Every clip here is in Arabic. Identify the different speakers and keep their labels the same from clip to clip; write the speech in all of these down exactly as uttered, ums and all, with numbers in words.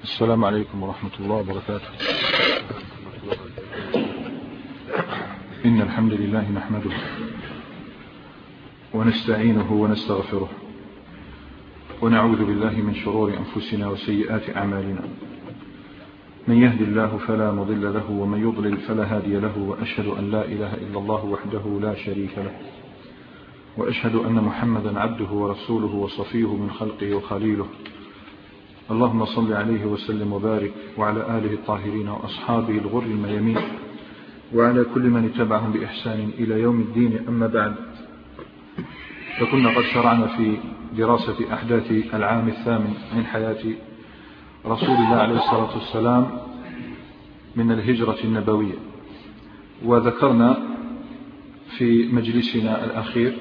Speaker 1: السلام عليكم ورحمة الله وبركاته. إن الحمد لله نحمده ونستعينه ونستغفره ونعوذ بالله من شرور أنفسنا وسيئات أعمالنا. من يهد الله فلا مضل له ومن يضلل فلا هادي له، وأشهد أن لا إله إلا الله وحده لا شريك له، وأشهد أن محمدا عبده ورسوله وصفيه من خلقه وخليله. اللهم صل عليه وسلم وبارك وعلى آله الطاهرين وأصحابه الغر الميامين وعلى كل من اتبعهم بإحسان إلى يوم الدين. أما بعد، فكنا قد شرعنا في دراسة أحداث العام الثامن من حياة رسول الله عليه الصلاة والسلام من الهجرة النبوية، وذكرنا في مجلسنا الأخير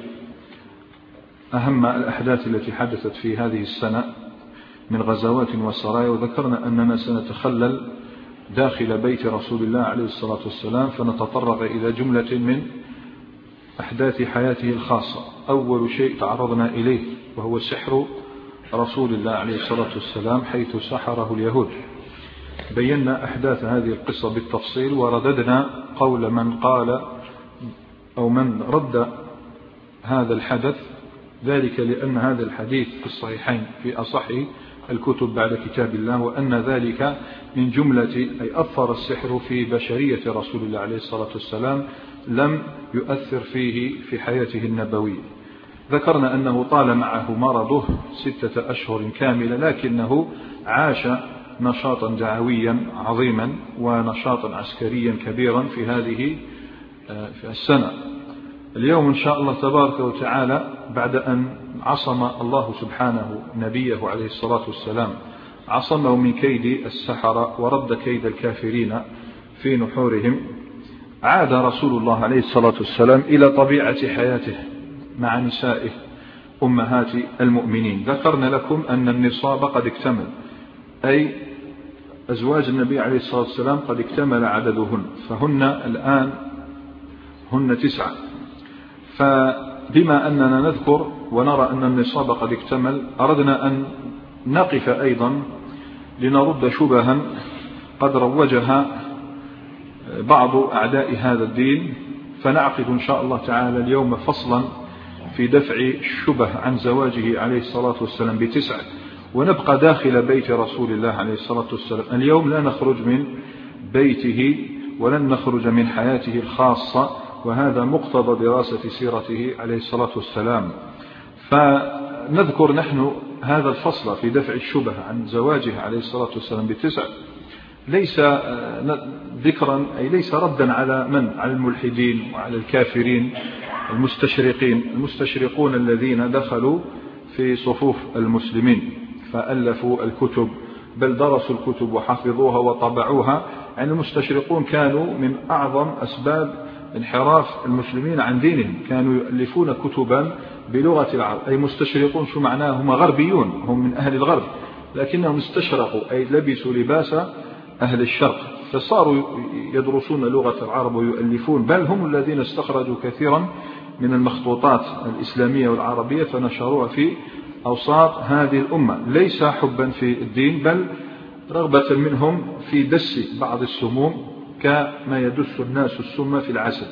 Speaker 1: أهم الأحداث التي حدثت في هذه السنة من غزوات وسرايا، وذكرنا أننا سنتخلل داخل بيت رسول الله عليه الصلاة والسلام فنتطرق إلى جملة من أحداث حياته الخاصة. أول شيء تعرضنا إليه وهو سحر رسول الله عليه الصلاة والسلام حيث سحره اليهود. بينا أحداث هذه القصة بالتفصيل، ورددنا قول من قال أو من رد هذا الحدث، ذلك لأن هذا الحديث في الصحيحين في أصح الكتب بعد كتاب الله، وأن ذلك من جملة أي أثر السحر في بشرية رسول الله عليه الصلاة والسلام، لم يؤثر فيه في حياته النبوية. ذكرنا أنه طال معه مرضه ستة أشهر كاملة، لكنه عاش نشاطا دعويا عظيما ونشاطا عسكريا كبيرا في هذه في السنة. اليوم إن شاء الله تبارك وتعالى، بعد أن عصم الله سبحانه نبيه عليه الصلاة والسلام، عصمه من كيد السحرة ورد كيد الكافرين في نحورهم، عاد رسول الله عليه الصلاة والسلام إلى طبيعة حياته مع نسائه أمهات المؤمنين. ذكرنا لكم أن النصاب قد اكتمل، أي أزواج النبي عليه الصلاة والسلام قد اكتمل عددهن، فهن الآن هن تسعة. فبما أننا نذكر ونرى أن النصاب قد اكتمل، أردنا أن نقف أيضا لنرد شبها قد روجها بعض أعداء هذا الدين، فنعقد إن شاء الله تعالى اليوم فصلا في دفع الشبه عن زواجه عليه الصلاة والسلام بتسع، ونبقى داخل بيت رسول الله عليه الصلاة والسلام. اليوم لا نخرج من بيته ولن نخرج من حياته الخاصة، وهذا مقتضى دراسة سيرته عليه الصلاة والسلام. فنذكر نحن هذا الفصل في دفع الشبه عن زواجه عليه الصلاة والسلام بتسع، ليس ذكرا أي ليس ردا على من؟ على الملحدين وعلى الكافرين المستشرقين المستشرقون الذين دخلوا في صفوف المسلمين فألفوا الكتب، بل درسوا الكتب وحفظوها وطبعوها. يعني المستشرقون كانوا من أعظم أسباب انحراف المسلمين عن دينهم، كانوا يؤلفون كتبا بلغة العرب. أي مستشرقون شو معناه؟ هم غربيون، هم من أهل الغرب، لكنهم استشرقوا أي لبسوا لباس أهل الشرق، فصاروا يدرسون لغة العرب ويؤلفون، بل هم الذين استخرجوا كثيرا من المخطوطات الإسلامية والعربية فنشروها في أوساط هذه الأمة، ليس حبا في الدين، بل رغبة منهم في دس بعض السموم كما يدس الناس السم في العسل.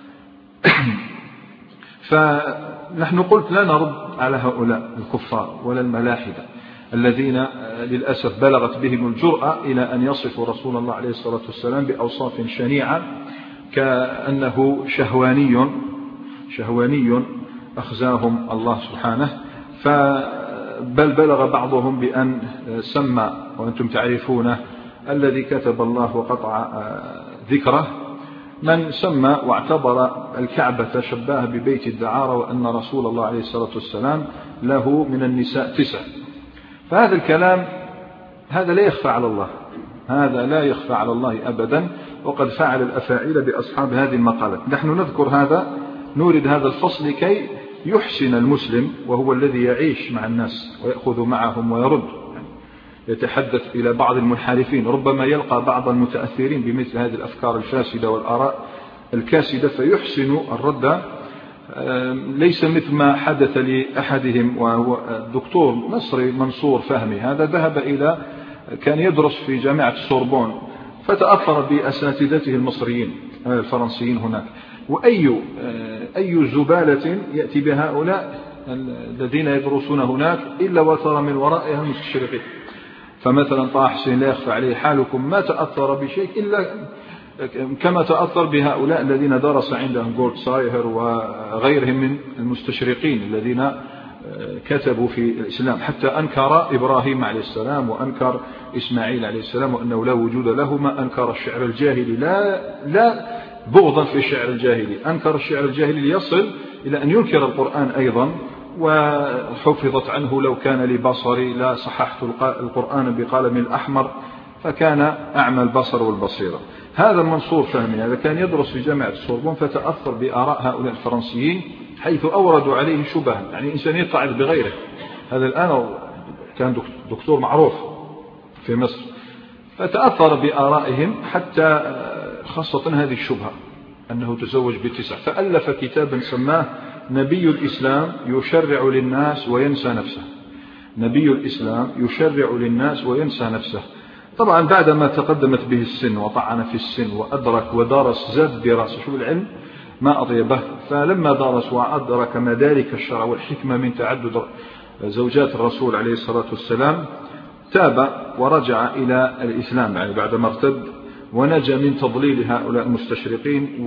Speaker 1: فنحن قلت لا نرد على هؤلاء الكفار ولا الملاحدة الذين للأسف بلغت بهم الجرأة إلى أن يصفوا رسول الله عليه الصلاة والسلام بأوصاف شنيعة كأنه شهواني شهواني أخزاهم الله سبحانه. بل بلغ بعضهم بأن سمى، وأنتم تعرفونه، الذي كتب الله وقطع ذكره، من سمى واعتبر الكعبة شباها ببيت الدعارة، وأن رسول الله عليه الصلاة والسلام له من النساء تسع. فهذا الكلام هذا لا يخفى على الله، هذا لا يخفى على الله أبدا، وقد فعل الأفاعيل بأصحاب هذه المقالات. نحن نذكر هذا، نورد هذا الفصل كي يحسن المسلم، وهو الذي يعيش مع الناس ويأخذ معهم ويرد، يتحدث إلى بعض المنحرفين، ربما يلقى بعض المتأثرين بمثل هذه الأفكار الفاسدة والآراء الكاسدة فيحسن الرد، ليس مثل ما حدث لأحدهم وهو الدكتور مصري منصور فهمي. هذا ذهب إلى كان يدرس في جامعة السوربون، فتأثر بأساتذته المصريين الفرنسيين هناك. وأي أي زبالة يأتي بهؤلاء الذين يدرسون هناك إلا وترى من ورائها المستشرقين. فمثلا طه حسين لا يخفى عليه حالكم ما تأثر بشيء إلا كما تأثر بهؤلاء الذين درس عندهم جولد سايهر وغيرهم من المستشرقين الذين كتبوا في الإسلام، حتى أنكر إبراهيم عليه السلام وأنكر إسماعيل عليه السلام وأنه لا وجود له، ما أنكر الشعر الجاهلي لا لا بغضا في الشعر الجاهلي، أنكر الشعر الجاهلي ليصل إلى أن ينكر القرآن أيضا. وحفظت عنه لو كان لبصري لا صححت القرآن بقلم الأحمر فكان أعمى البصر والبصيرة. هذا المنصور فهمي هذا كان يدرس في جامعة السوربون، فتأثر بآراء هؤلاء الفرنسيين حيث أوردوا عليه شبهة، يعني إنسان يطعن بغيره. هذا الآن كان دكتور معروف في مصر، فتأثر بآرائهم حتى خاصة هذه الشبهة أنه تزوج بتسع، فألف كتابا سماه نبي الإسلام يشرع للناس وينسى نفسه. نبي الإسلام يشرع للناس وينسى نفسه. طبعا بعدما تقدمت به السن وطعن في السن وأدرك ودرس زاد دراسة شو العلم ما أطيبه، فلما درس وأدرك مدارك الشرع والحكمة من تعدد زوجات الرسول عليه الصلاة والسلام تاب ورجع إلى الإسلام يعني بعدما ارتد، ونجا من تضليل هؤلاء المستشرقين،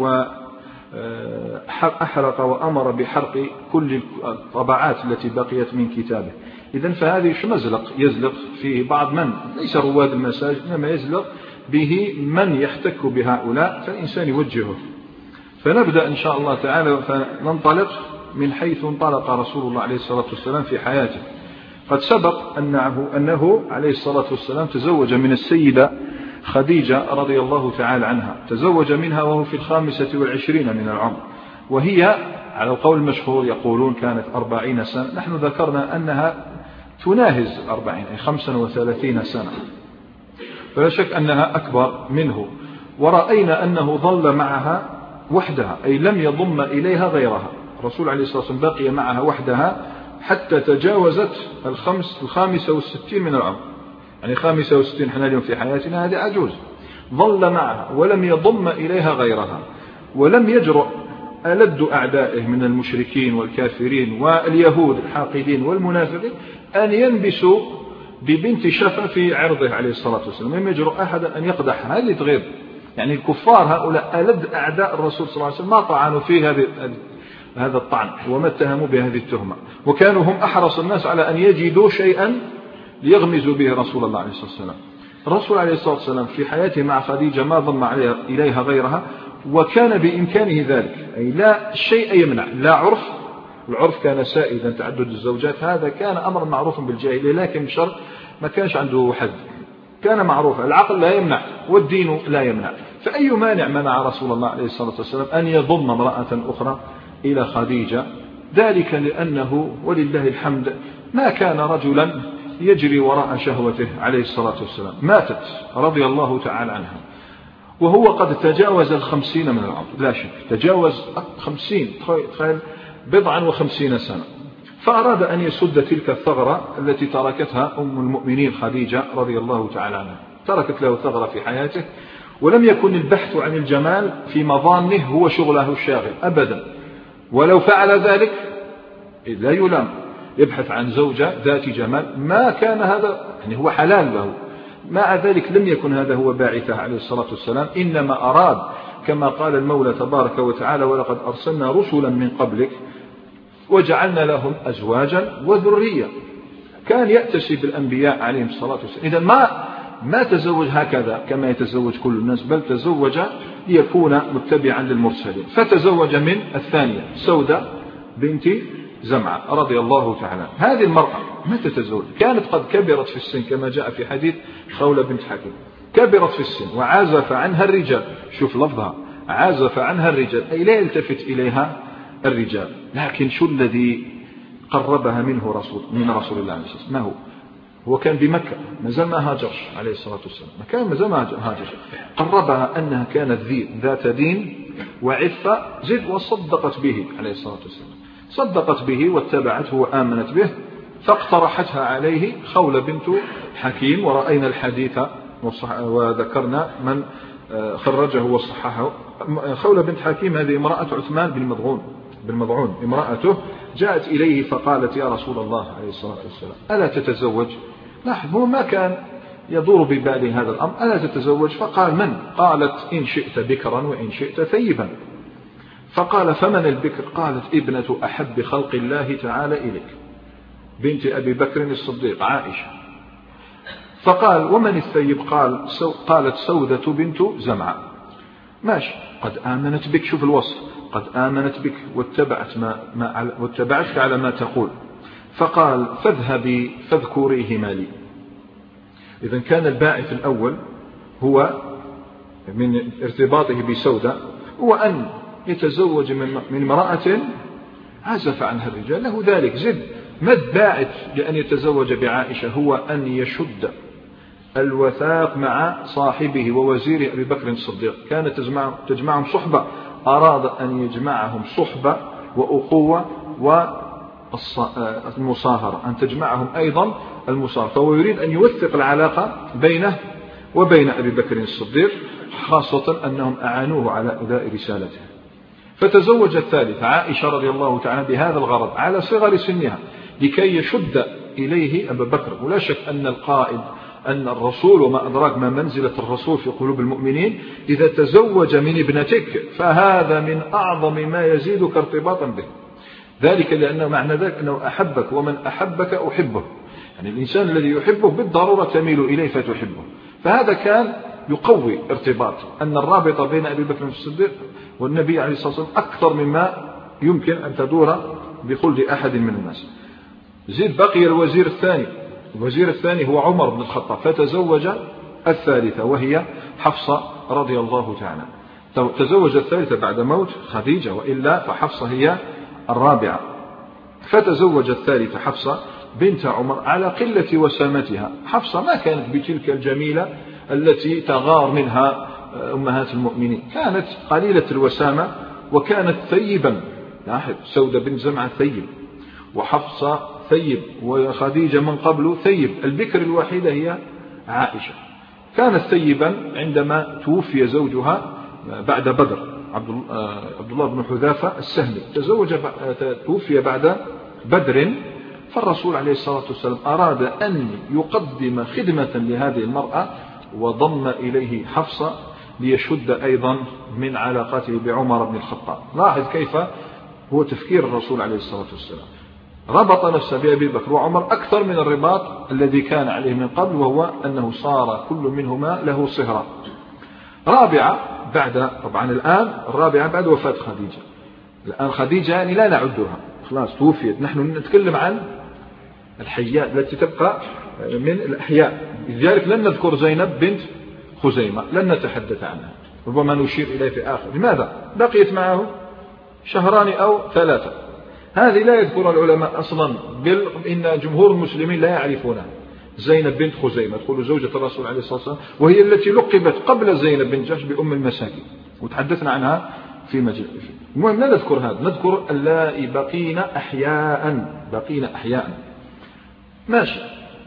Speaker 1: وأحرق وأمر بحرق كل الطبعات التي بقيت من كتابه. إذن فهذه مزلق يزلق فيه بعض من ليس رواد المساجد، إنما يزلق به من يحتك بهؤلاء، فالإنسان يوجهه. فنبدأ إن شاء الله تعالى فننطلق من حيث انطلق رسول الله عليه الصلاة والسلام في حياته. قد سبق أنه, أنه عليه الصلاة والسلام تزوج من السيدة خديجة رضي الله تعالى عنها، تزوج منها وهو في الخامسة والعشرين من العمر، وهي على القول المشهور يقولون كانت أربعين سنة، نحن ذكرنا أنها تناهز أربعين أي خمسة وثلاثين سنة، فلا شك أنها أكبر منه. ورأينا أنه ظل معها وحدها أي لم يضم إليها غيرها. الرسول عليه الصلاة والسلام بقي معها وحدها حتى تجاوزت الخمس الخامسة والستين من العمر، يعني خامسة وستين حنا اليوم في حياتنا هذه عجوز. ظل معها ولم يضم إليها غيرها، ولم يجرؤ ألد أعدائه من المشركين والكافرين واليهود الحاقدين والمنافقين أن ينبسوا ببنت شفا في عرضه عليه الصلاة والسلام. لم يجرؤ أحدا أن يقدح. هذه تغير يعني الكفار هؤلاء ألد أعداء الرسول صلى الله عليه وسلم ما طعنوا فيه هذه هذا الطعن وما اتهموا بهذه التهمة، وكانوا هم أحرص الناس على أن يجدوا شيئا ليغمزوا به رسول الله عليه الصلاة والسلام. الرسول عليه الصلاة والسلام في حياته مع خديجة ما ضم إليها غيرها، وكان بإمكانه ذلك أي لا شيء يمنع، لا عرف، العرف كان سائدا تعدد الزوجات، هذا كان أمر معروف بالجاهلية، لكن بشرط ما كانش عنده حد، كان معروفا، العقل لا يمنع والدين لا يمنع. فأي مانع منع رسول الله عليه الصلاة والسلام أن يضم امرأة أخرى إلى خديجة؟ ذلك لأنه ولله الحمد ما كان رجلا يجري وراء شهوته عليه الصلاة والسلام. ماتت رضي الله تعالى عنها وهو قد تجاوز الخمسين من العمر، لا شك تجاوز خمسين، تخيل بضعا وخمسين سنة، فأراد أن يسد تلك الثغرة التي تركتها أم المؤمنين خديجة رضي الله تعالى عنها. تركت له ثغرة في حياته، ولم يكن البحث عن الجمال في مظانه هو شغله الشاغل أبدا، ولو فعل ذلك لا يلام، يبحث عن زوجة ذات جمال، ما كان هذا يعني هو حلال له، مع ذلك لم يكن هذا هو باعثه عليه الصلاة والسلام، إنما أراد كما قال المولى تبارك وتعالى ولقد أرسلنا رسلا من قبلك وجعلنا لهم أزواجا وذرية. كان يأتسي بالأنبياء عليهم الصلاة والسلام. إذا ما ما تزوج هكذا كما يتزوج كل الناس، بل تزوج ليكون متبعا للمرسلين. فتزوج من الثانية سودة بنت زمعة رضي الله تعالى. هذه المرأة ما تتزوج، كانت قد كبرت في السن كما جاء في حديث خولة بنت حكيم، كبرت في السن وعازف عنها الرجال، شوف لفظها عازف عنها الرجال أي لا يلتفت إليها الرجال. لكن شو الذي قربها منه رسول من رسول الله عليه الصلاة والسلام؟ ما هو هو كان بمكة ما زال ما هاجرش عليه الصلاة والسلام، ما كان ما زال ما هاجر. قربها أنها كانت ذات دين وعفة زد، وصدقت به عليه الصلاة والسلام، صدقت به واتبعته وآمنت به، فاقترحتها عليه خولة بنت حكيم، ورأينا الحديث وذكرنا من خرجه وصححه. خولة بنت حكيم هذه امرأة عثمان بن مضعون بالمضعون امرأته جاءت إليه فقالت يا رسول الله عليه الصلاة والسلام ألا تتزوج؟ لاحظ هو ما كان يدور بباله هذا الأمر، ألا تتزوج؟ فقال من؟ قالت إن شئت بكرا وإن شئت ثيبا. فقال فمن البكر؟ قالت ابنة أحب خلق الله تعالى إليك بنت أبي بكر الصديق عائشة. فقال ومن الثيب؟ قال سو قالت سودة بنت زمعة. ماشي، قد آمنت بك، شوف الوصف، قد آمنت بك واتبعت ما ما واتبعتك على ما تقول. فقال فاذهبي فاذكريهما لي. إذن كان الباعث الأول هو من ارتباطه بسودة هو أن يتزوج من امرأة عزف عنها الرجال، له ذلك زد. ما الباعث لأن يتزوج بعائشة؟ هو أن يشد الوثاق مع صاحبه ووزيره أبي بكر الصديق، كانت تجمعهم صحبة، أراد أن يجمعهم صحبة وأخوة والمصاهرة، أن تجمعهم أيضا المصاهرة، فهو يريد أن يوثق العلاقة بينه وبين أبي بكر الصديق، خاصة أنهم أعانوه على أداء رسالته. فتزوج الثالث عائشة رضي الله تعالى بهذا الغرض على صغر سنها لكي يشد إليه أبا بكر. ولا شك أن القائد أن الرسول وما أدراك ما منزلة الرسول في قلوب المؤمنين، إذا تزوج من ابنتك فهذا من أعظم ما يزيدك ارتباطا به، ذلك لأنه معنى ذلك أنه أحبك، ومن أحبك أحبه، يعني الإنسان الذي يحبه بالضرورة تميل إليه فتحبه. فهذا كان يقوي ارتباط أن الرابطة بين أبي بكر الصديق والنبي عليه الصلاة والسلام أكثر مما يمكن أن تدور بخلد أحد من الناس. زيد بقي الوزير الثاني، الوزير الثاني هو عمر بن الخطاب، فتزوج الثالثة وهي حفصة رضي الله تعالى. تزوج الثالثة بعد موت خديجة، وإلا فحفصة هي الرابعة. فتزوج الثالثة حفصة بنت عمر على قلة وسامتها. حفصة ما كانت بتلك الجميلة التي تغار منها أمهات المؤمنين، كانت قليلة الوسامة وكانت ثيبا. لاحظ سودة بن زمعة ثيب، وحفصة ثيب، وخديجة من قبل ثيب، البكر الوحيدة هي عائشة. كانت ثيبا عندما توفي زوجها بعد بدر، عبد الله بن حذافة السهمي، تزوج توفي بعد بدر. فالرسول عليه الصلاة والسلام أراد أن يقدم خدمة لهذه المرأة وضم إليه حفصة ليشد أيضا من علاقاته بعمر بن الخطاب. لاحظ كيف هو تفكير الرسول عليه الصلاة والسلام، ربط نفسه بأبي بكر وعمر أكثر من الرباط الذي كان عليه من قبل، وهو أنه صار كل منهما له صهرة. رابعة بعد طبعا الآن الرابعة بعد وفاة خديجة. الآن خديجة يعني لا نعدها، خلاص توفيت، نحن نتكلم عن الحيات التي تبقى من الأحياء. لذلك لن نذكر زينب بنت خزيمة، لن نتحدث عنها، ربما نشير إليه في آخر. لماذا؟ بقيت معه شهران أو ثلاثة، هذه لا يذكر العلماء أصلا، بل إن جمهور المسلمين لا يعرفونها. زينب بنت خزيمة تقول زوجة الرسول عليه الصلاة والسلام، وهي التي لقبت قبل زينب بنت جحش بأم المساكين، وتحدثنا عنها في مجلس. المهم لا نذكر هذا، نذكر اللائي بقين أحياء، بقين أحياء. ماشي.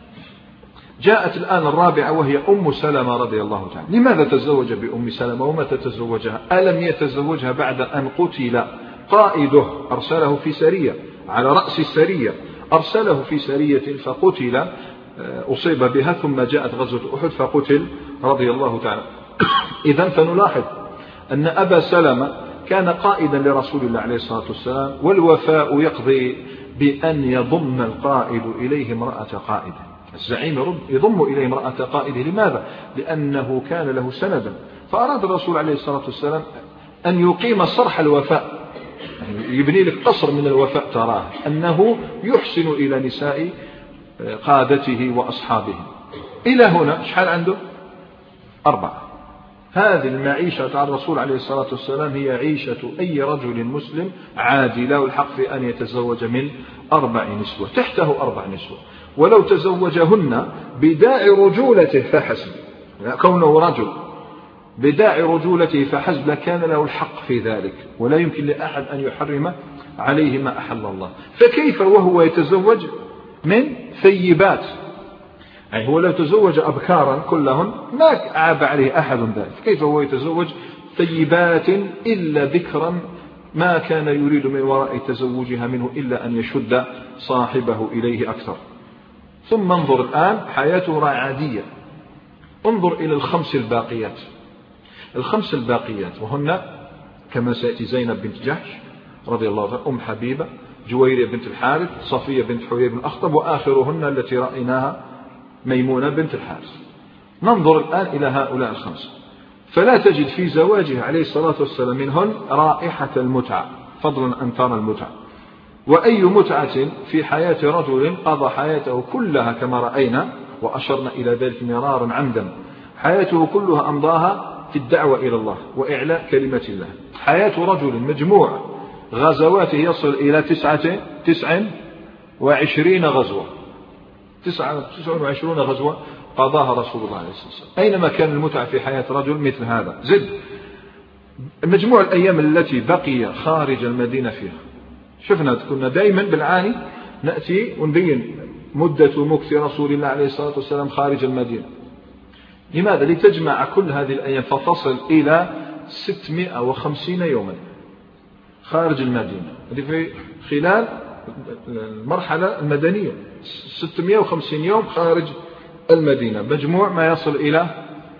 Speaker 1: جاءت الآن الرابعة وهي أم سلمة رضي الله تعالى. لماذا تزوج بأم سلمة ومتى تزوجها؟ ألم يتزوجها بعد أن قتل قائده، أرسله في سرية، على رأس السرية أرسله في سرية فقتل، أصيب بها، ثم جاءت غزوة أحد فقتل رضي الله تعالى. إذن فنلاحظ أن أبا سلمة كان قائدا لرسول الله عليه الصلاة والسلام، والوفاء يقضي بأن يضم القائد إليه امرأة قائده. الزعيم يضم إليه امرأة قائده، لماذا؟ لأنه كان له سندا. فأراد الرسول عليه الصلاة والسلام أن يقيم صرح الوفاء، يعني يبني لك قصر من الوفاء تراه، أنه يحسن إلى نساء قادته وأصحابه. إلى هنا شحال عنده؟ أربعة. هذه المعيشة على الرسول عليه الصلاة والسلام هي عيشة أي رجل مسلم عادي له الحق في أن يتزوج من أربع نسوة، تحته أربع نسوة، ولو تزوجهن بداعي رجولته فحسب، كونه رجل بداعي رجولته فحسب لكان له الحق في ذلك، ولا يمكن لأحد أن يحرم عليه ما أحل الله. فكيف وهو يتزوج من ثيبات، يعني هو لو تزوج أبكارا كلهن ما عاب عليه أحد ذلك، كيف هو يتزوج ثيبات إلا ذكرا ما كان يريد من وراء تزوجها منه إلا أن يشد صاحبه إليه أكثر. ثم انظر الآن حياته عادية، انظر إلى الخمس الباقيات، الخمس الباقيات وهن كما سيأتي زينب بنت جحش رضي الله عنها، أم حبيبة، جويرية بنت الحارث، صفية بنت حيي بن أخطب، وآخرهن التي رأيناها ميمونة بنت الحارث. ننظر الآن إلى هؤلاء الخمس، فلا تجد في زواجه عليه الصلاة والسلام منهن رائحة المتعة، فضلا أن ترى المتعة. وأي متعة في حياة رجل قضى حياته كلها كما رأينا وأشرنا إلى ذلك مرارا عمدا، حياته كلها أمضاها في الدعوة إلى الله وإعلاء كلمة الله. حياة رجل مجموع غزواته يصل إلى تسعة تسع وعشرين غزوة، تسعة تسع وعشرون غزوة قضاها رسول الله عليه الصلاة والسلام. أينما كان المتعة في حياة رجل مثل هذا؟ زد مجموع الأيام التي بقي خارج المدينة فيها، شفنا كنا دائما بالعاني نأتي ونبين مدة مكث رسول الله عليه الصلاة والسلام خارج المدينة. لماذا؟ لتجمع كل هذه الأيام فتصل إلى ستمائة وخمسين يوما خارج المدينة، هذه في خلال المرحلة المدنية ستمائة وخمسين يوم خارج المدينة، مجموع ما يصل إلى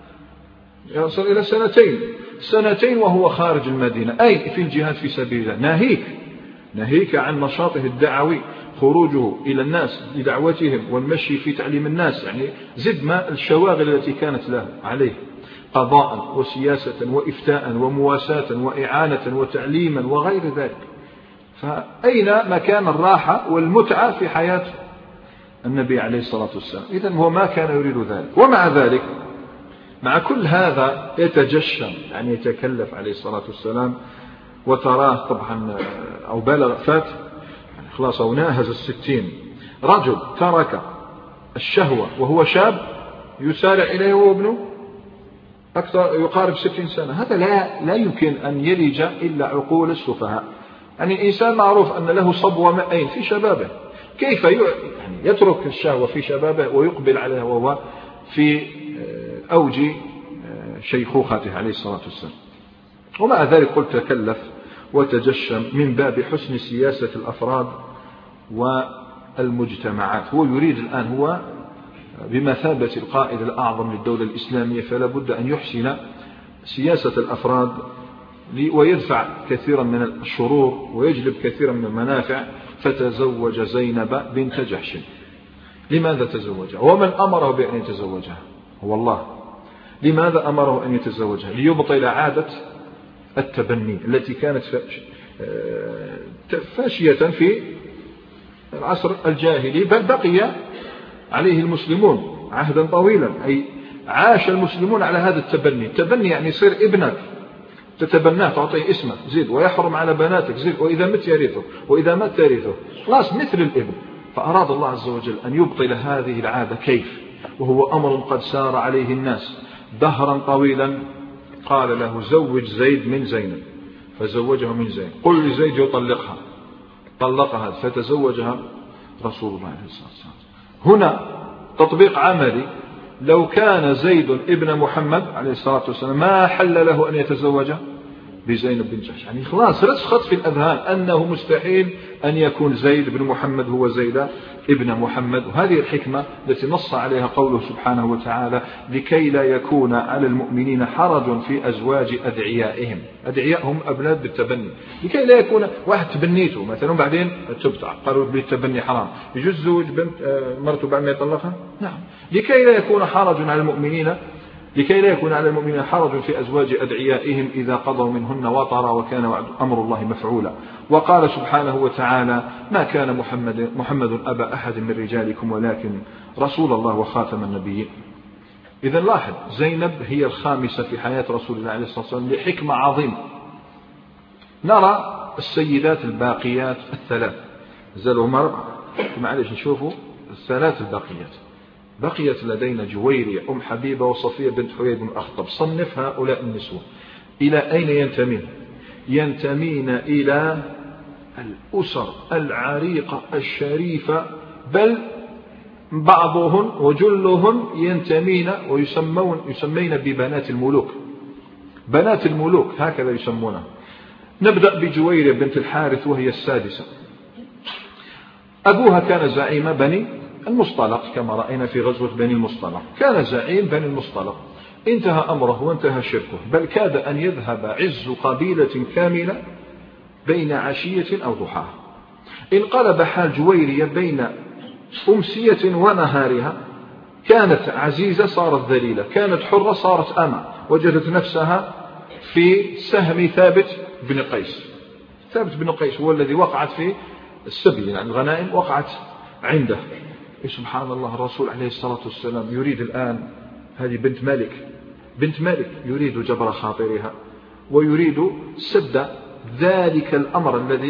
Speaker 1: يصل إلى سنتين سنتين وهو خارج المدينة، أي في الجهاد في سبيل الله. ناهيك ناهيك عن نشاطه الدعوي، خروجه إلى الناس لدعوتهم والمشي في تعليم الناس، يعني زد ما الشواغل التي كانت له عليه قضاء وسياسة وإفتاء ومواساة وإعانة وتعليما وغير ذلك. فأين مكان الراحة والمتعة في حياة النبي عليه الصلاة والسلام؟ إذن هو ما كان يريد ذلك. ومع ذلك مع كل هذا يتجشم، يعني يتكلف عليه الصلاة والسلام، وتراه طبعا أو بلغ فات يعني خلاص أو ناهز الستين، رجل ترك الشهوة وهو شاب يسارع إليه وهو ابنه أكثر يقارب ستين سنة. هذا لا لا يمكن أن يلج إلا عقول السفهاء. يعني الإنسان معروف أن له صبوة مائين في شبابه، كيف يعني يترك الشهوة في شبابه ويقبل عليها وهو في أوج شيخوخته عليه الصلاة والسلام؟ ومع ذلك قلت تكلف وتجشم من باب حسن سياسة الأفراد والمجتمعات. هو يريد الآن، هو بمثابة القائد الأعظم للدولة الإسلامية، فلا بد أن يحسن سياسة الأفراد ويدفع كثيرا من الشرور ويجلب كثيرا من المنافع. فتزوج زينب بنت جحش. لماذا تزوجها؟ ومن أمره بأن يتزوجها؟ هو الله. لماذا أمره أن يتزوجها؟ ليبطل عادة التبني التي كانت فاشية في العصر الجاهلي، بل بقي عليه المسلمون عهدا طويلا، أي عاش المسلمون على هذا التبني. التبني يعني يصير ابنك تتبناه تعطيه اسمه زيد، ويحرم على بناتك زيد، وإذا مت يرثه وإذا مت يرثه، خلاص مثل الابن. فأراد الله عز وجل أن يبطل هذه العادة. كيف وهو أمر قد سار عليه الناس دهرا طويلا؟ قال له زوج زيد من زينب، فزوجه من زينب. قل لزيد يطلقها، طلقها فتزوجها رسول الله عليه الصلاة والسلام. هنا تطبيق عملي. لو كان زيد ابن محمد عليه الصلاة والسلام ما حل له أن يتزوج بزينب بن جحش، يعني خلاص رسخت في الأذهان أنه مستحيل أن يكون زيد بن محمد هو زيد ابن محمد. وهذه الحكمة التي نص عليها قوله سبحانه وتعالى: لكي لا يكون على المؤمنين حرج في أزواج أدعيائهم. أدعيائهم أبناء بالتبني، لكي لا يكون واحد تبنيته مثلا بعدين تبتع قالوا بالتبني حرام، يجوز زوج بنت مرته بعد ما يطلقها؟ نعم. لكي لا يكون حرج على المؤمنين لكي لا يكون على المؤمنين حرج في أزواج أدعيائهم إذا قضوا منهن وطرا وكان أمر الله مفعولا. وقال سبحانه وتعالى: ما كان محمد, محمد أبا أحد من رجالكم ولكن رسول الله وخاتم النبيين. إذن لاحظ زينب هي الخامسة في حياة رسول الله عليه الصلاة والسلام لحكمة عظيمة. نرى السيدات الباقيات الثلاث، زالهم أربعة، معلش نشوفوا الثلاث الباقيات. بقيت لدينا جويرية، أم حبيبة، وصفية بنت حيي بن أخطب. صنف هؤلاء النسوة إلى أين ينتمين؟ ينتمين إلى الأسر العريقة الشريفة، بل بعضهن وجلهن ينتمين ويسمون يسمين ببنات الملوك، بنات الملوك هكذا يسمونها. نبدأ بجويرية بنت الحارث وهي السادسة. أبوها كان زعيم بني المصطلق كما رأينا في غزوة بني المصطلق، كان زعيم بني المصطلق، انتهى أمره وانتهى شركه، بل كاد أن يذهب عز قبيلة كاملة بين عشية أو ضحاها. انقلب حال جويرية بين أمسية ونهارها، كانت عزيزة صارت ذليلة، كانت حرة صارت أمة، وجدت نفسها في سهم ثابت بن قيس. ثابت بن قيس هو الذي وقعت في السبي، يعني الغنائم وقعت عنده. سبحان الله، الرسول عليه الصلاة والسلام يريد الآن، هذه بنت ملك بنت ملك يريد جبر خاطرها ويريد سد ذلك الأمر الذي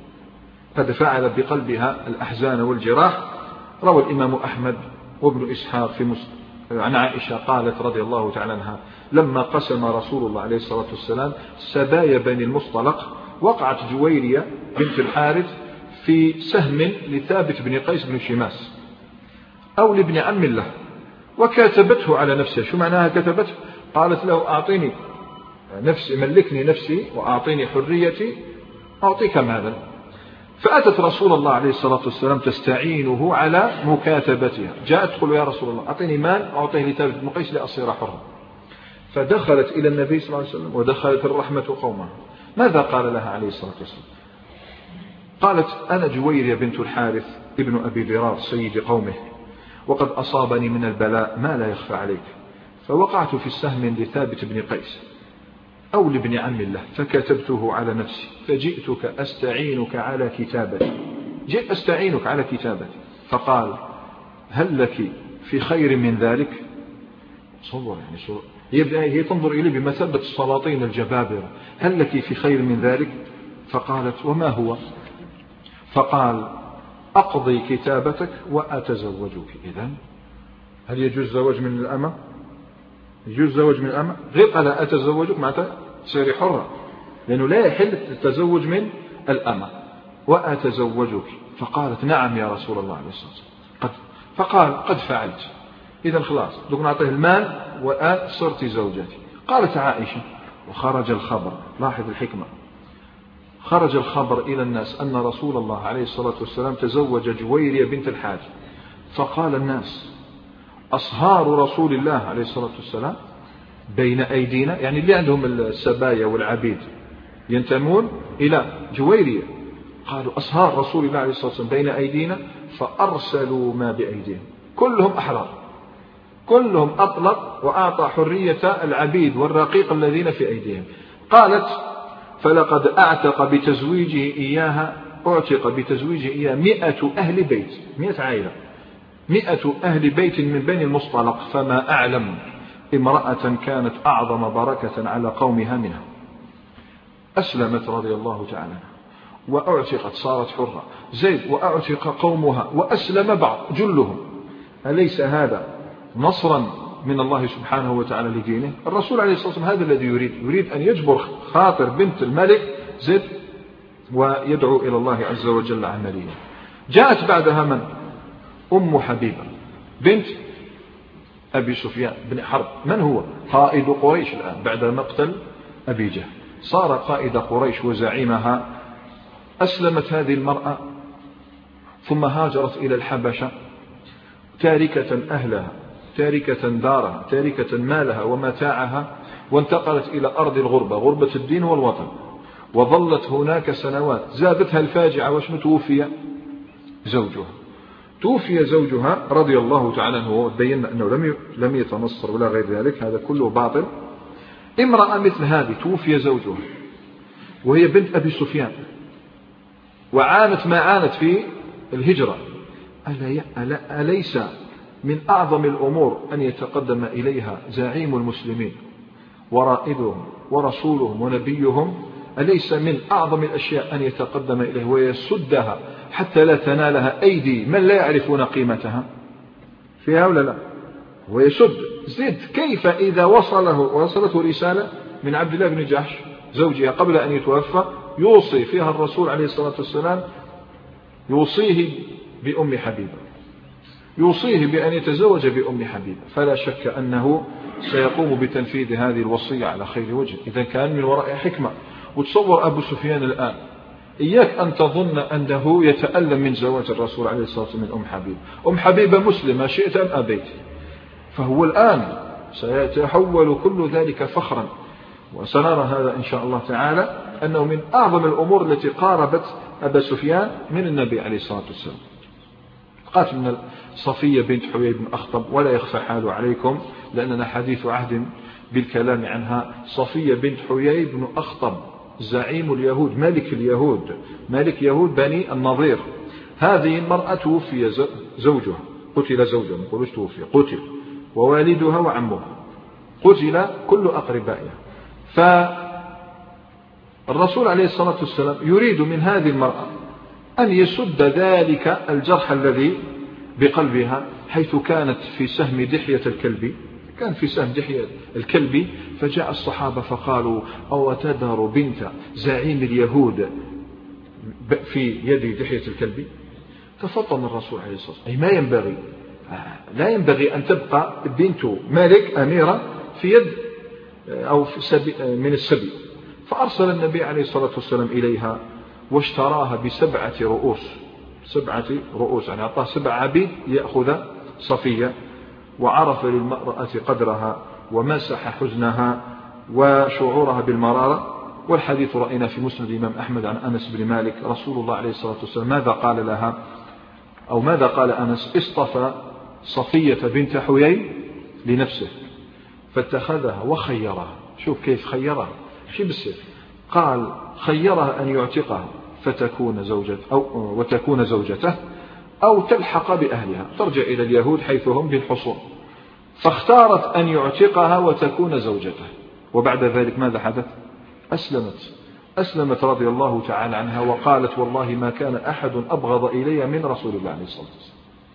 Speaker 1: قد فعل بقلبها الأحزان والجراح. روى الإمام أحمد وابن إسحاق في مسلم عن عائشة قالت رضي الله تعالى عنها: لما قسم رسول الله عليه الصلاة والسلام سبايا بني المصطلق وقعت جويرية بنت الحارث في سهم لثابت بن قيس بن شماس أو لابن عم له، وكاتبته على نفسها. شو معناها كتبته؟ قالت له: أعطيني نفسي، ملكني نفسي وأعطيني حريتي أعطيك مالا. فأتت رسول الله عليه الصلاة والسلام تستعينه على مكاتبتها، جاءت تقول: يا رسول الله أعطيني مال أعطيه لثابت بن قيس لأصير حرا. فدخلت إلى النبي صلى الله عليه وسلم ودخلت الرحمة قومها. ماذا قال لها عليه الصلاة والسلام؟ قالت: أنا جويرية بنت الحارث ابن أبي ذرار سيد قومه، وقد أصابني من البلاء ما لا يخفى عليك، فوقعت في السهم لثابت بن قيس أو لابن عم الله فكتبته على نفسي، فجئتك أستعينك على كتابتي، جئت أستعينك على كتابتي. فقال: هل لك في خير من ذلك؟ صور يعني صور. هي تنظر إليه بمثابة السلاطين الجبابرة، هل لك في خير من ذلك؟ فقالت: وما هو؟ فقال: أقضي كتابتك وأتزوجك. إذن هل يجوز زواج من الأمة؟ يجوز زواج من الأمة؟ غير قال أتزوجك معناتها تصيري حرة، لأنه لا يحل التزوج من الأمة. وأتزوجك. فقالت: نعم يا رسول الله عليه الصلاة والسلام. قد فقال: قد فعلت، إذا خلاص دوك نعطيه المال وصرت زوجتي. قالت عائشة: وخرج الخبر، لاحظ الحكمة، خرج الخبر إلى الناس أن رسول الله عليه الصلاة والسلام تزوج جويرية بنت الحارث، فقال الناس: أصهار رسول الله عليه الصلاة والسلام بين أيدينا، يعني اللي عندهم السبايا والعبيد ينتمون إلى جويرية، قالوا أصهار رسول الله عليه الصلاة والسلام بين أيدينا، فأرسلوا ما بأيديهم، كلهم أحرار، كلهم أطلق وأعطى حرية العبيد والرقيق الذين في أيديهم. قالت: فلقد أعتق بتزويجه إياها أعتق بتزويجه إياها مئة أهل بيت، مئة عائلة، مئة أهل بيت من بني المصطلق، فما أعلم امرأة كانت أعظم بركة على قومها منها. أسلمت رضي الله تعالى وأعتقت صارت حرة. زيد: وأعتق قومها وأسلم بعض جلهم. أليس هذا نصرا من الله سبحانه وتعالى لدينه؟ الرسول عليه الصلاة والسلام هذا الذي يريد، يريد أن يجبر خاطر بنت الملك زيد ويدعو إلى الله عز وجل عمليا. جاءت بعدها من؟ أم حبيبة بنت أبي سفيان بن حرب. من هو؟ قائد قريش الآن بعد مقتل أبي جهل، صار قائد قريش وزعيمها. أسلمت هذه المرأة ثم هاجرت إلى الحبشة تاركة أهلها، تاركة دارها، تاركة مالها ومتاعها، وانتقلت إلى أرض الغربة، غربة الدين والوطن، وظلت هناك سنوات. زادتها الفاجعة وشم توفي زوجها، توفي زوجها رضي الله تعالى عنه، وبينا أنه لم لم يتنصر ولا غير ذلك، هذا كله باطل. امرأة مثل هذه توفي زوجها وهي بنت أبي سفيان وعانت ما عانت في الهجرة، أليس من أعظم الأمور أن يتقدم إليها زعيم المسلمين ورائدهم ورسولهم ونبيهم؟ أليس من أعظم الأشياء أن يتقدم إليه ويسدها حتى لا تنالها أيدي من لا يعرفون قيمتها فيها ولا لا؟ ويسد. زد كيف إذا وصله وصلته رسالة من عبد الله بن جحش زوجها قبل أن يتوفى يوصي فيها الرسول عليه الصلاة والسلام، يوصيه بأم حبيبة، يوصيه بأن يتزوج بأم حبيبة، فلا شك أنه سيقوم بتنفيذ هذه الوصية على خير وجه. إذا كان من وراء حكمة. وتصور أبو سفيان الآن، إياك أن تظن أنه يتألم من زواج الرسول عليه الصلاة والسلام من أم حبيبة. أم حبيبة مسلمة شئت أم أبيت، فهو الآن سيتحول كل ذلك فخرا. وسنرى هذا إن شاء الله تعالى أنه من أعظم الأمور التي قاربت أبا سفيان من النبي عليه الصلاة والسلام. قالت من صفية بنت حيي بن أخطب، ولا يخفى حال عليكم لأننا حديث عهد بالكلام عنها. صفية بنت حيي بن أخطب زعيم اليهود، ملك اليهود، ملك يهود بني النضير. هذه المرأة توفي زوجها، قتل زوجها، ما نقولوش توفي، قتل، ووالدها وعمها قتل، كل أقربائها. فالرسول عليه الصلاة والسلام يريد من هذه المرأة أن يسد ذلك الجرح الذي بقلبها، حيث كانت في سهم دحية الكلب، كان في سهم دحية الكلب. فجاء الصحابة فقالوا: أو تذر بنت زعيم اليهود في يد دحية الكلب؟ تفطن الرسول عليه الصلاة والسلام، أي ما ينبغي، لا ينبغي أن تبقى بنت ملك أميرة في يد أو في سبي من السبي. فأرسل النبي عليه الصلاة والسلام إليها واشتراها بسبعة رؤوس، سبعة رؤوس يعني أعطاه سبع عبيد يأخذ صفية. وعرف للمرأة قدرها ومسح حزنها وشعورها بالمرارة. والحديث رأينا في مسند الإمام أحمد عن أنس بن مالك، رسول الله عليه الصلاة والسلام ماذا قال لها، أو ماذا قال أنس؟ اصطفى صفية بنت حيي لنفسه فاتخذها وخيرها. شوف كيف خيرها، شي بالسيف، قال خيرها أن يعتقها فتكون زوجته أو وتكون زوجته، أو تلحق بأهلها ترجع إلى اليهود حيث هم بالحصول. فاختارت أن يعتقها وتكون زوجته. وبعد ذلك ماذا حدث؟ أسلمت أسلمت رضي الله تعالى عنها، وقالت: والله ما كان أحد أبغض إلي من رسول الله عليه الصلاة والسلام،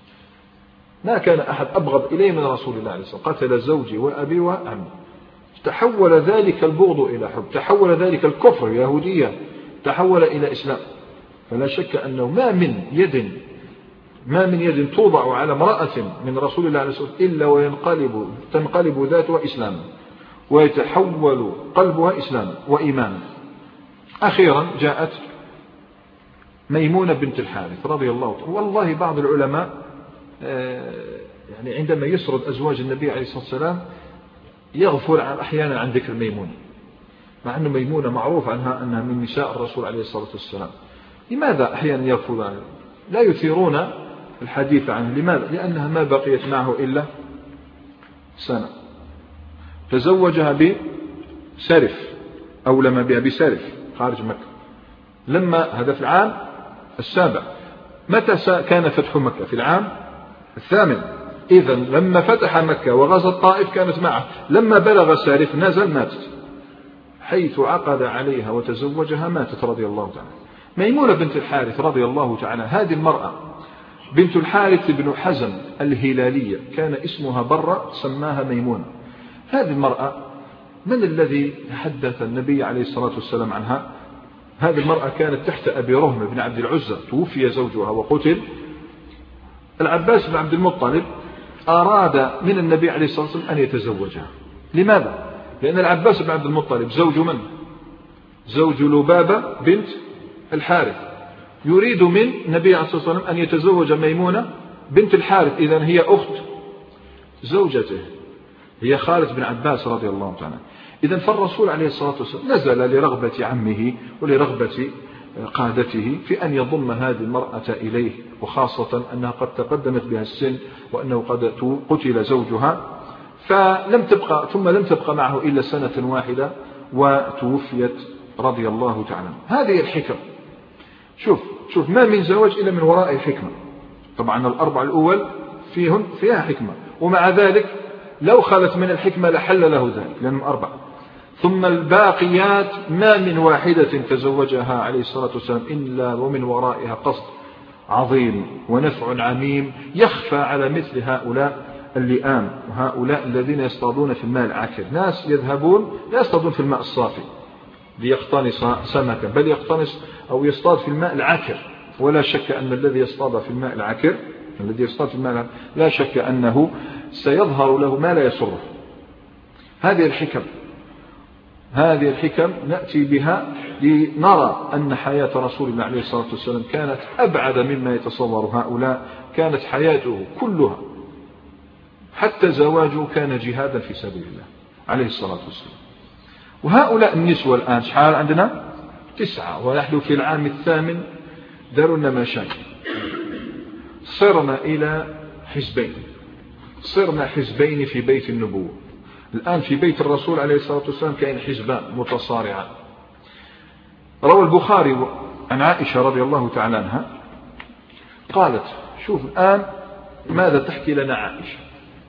Speaker 1: ما كان أحد أبغض إلي من رسول الله عليه الصلاة والسلام، قتل زوجي وأبي وعمي. تحول ذلك البغض إلى حب، تحول ذلك الكفر يهودية تحول إلى إسلام. فلا شك أنه ما من يد ما من يد توضع على امرأة من رسول الله عليه الصلاة والسلام إلا وينقلب تنقلب ذاتها إسلاما، ويتحول قلبها إسلاما وإيمانا. أخيرا جاءت ميمونة بنت الحارث رضي الله عنها. والله بعض العلماء يعني عندما يسرد أزواج النبي عليه الصلاة والسلام يغفل أحيانا عن ذكر ميمونة، مع أن ميمونة معروف عنها أنها من نساء الرسول عليه الصلاة والسلام. لماذا أحيانا يغفل عنها، لا يثيرون الحديث عنه؟ لماذا؟ لأنها ما بقيت معه إلا سنة. تزوجها بسرف، أولم بها بسرف خارج مكة، لما هذا في العام السابع. متى كان فتح مكة؟ في العام الثامن. إذن لما فتح مكة وغزا الطائف كانت معه، لما بلغ سارف نزل ماتت، حيث عقد عليها وتزوجها ماتت رضي الله تعالى. ميمونة بنت الحارث رضي الله تعالى، هذه المرأة بنت الحارث بن حزم الهلالية، كان اسمها برة، سماها ميمونة. هذه المرأة من الذي حدث النبي عليه الصلاة والسلام عنها؟ هذه المرأة كانت تحت أبي رهم بن عبد العزى، توفي زوجها وقتل. العباس بن عبد المطلب أراد من النبي عليه الصلاة والسلام أن يتزوجها. لماذا؟ لأن العباس بن عبد المطلب زوج من؟ زوج لبابة بنت الحارث، يريد من النبي عليه الصلاة والسلام أن يتزوج ميمونة بنت الحارث، إذن هي أخت زوجته، هي خالد بن عباس رضي الله تعالى. إذن فالرسول عليه الصلاة والسلام نزل لرغبة عمه ولرغبة قادته في أن يضم هذه المرأة إليه، وخاصة أنها قد تقدمت بها السن، وأنه قد قتل زوجها، فلم تبقى ثم لم تبقى معه إلا سنة واحدة وتوفيت رضي الله تعالى. هذه الحكم. شوف شوف ما من زواج إلا من وراء حكمة. طبعا الأربع الأول فيهن فيها حكمة، ومع ذلك لو خلت من الحكمة لحل له ذلك، لأنهم أربع. ثم الباقيات ما من واحدة تزوجها عليه الصلاة والسلام إلا ومن ورائها قصد عظيم ونفع عميم يخفى على مثل هؤلاء اللئام، وهؤلاء الذين يصطادون في الماء العكر. ناس يذهبون لا يصطادون في الماء الصافي ليقتنص سمكا، بل يقتنص أو يصطاد في الماء العكر. ولا شك أن الذي يصطاد في الماء العكر الذي يصطاد في المال لا شك أنه سيظهر له ما لا يسره. هذه الحكم هذه الحكم نأتي بها لنرى أن حياة رسول الله عليه الصلاة والسلام كانت أبعد مما يتصور هؤلاء. كانت حياته كلها حتى زواجه كان جهادا في سبيل الله عليه الصلاة والسلام. وهؤلاء النسوة الآن شحال عندنا؟ تسعة، ونحن في العام الثامن داروا لنا مشاكل. صرنا إلى حزبين صرنا حزبين في بيت النبوة. الآن في بيت الرسول عليه الصلاة والسلام كاين حزبان متصارعان. روى البخاري عن عائشة رضي الله تعالى عنها قالت، شوف الآن ماذا تحكي لنا عائشة: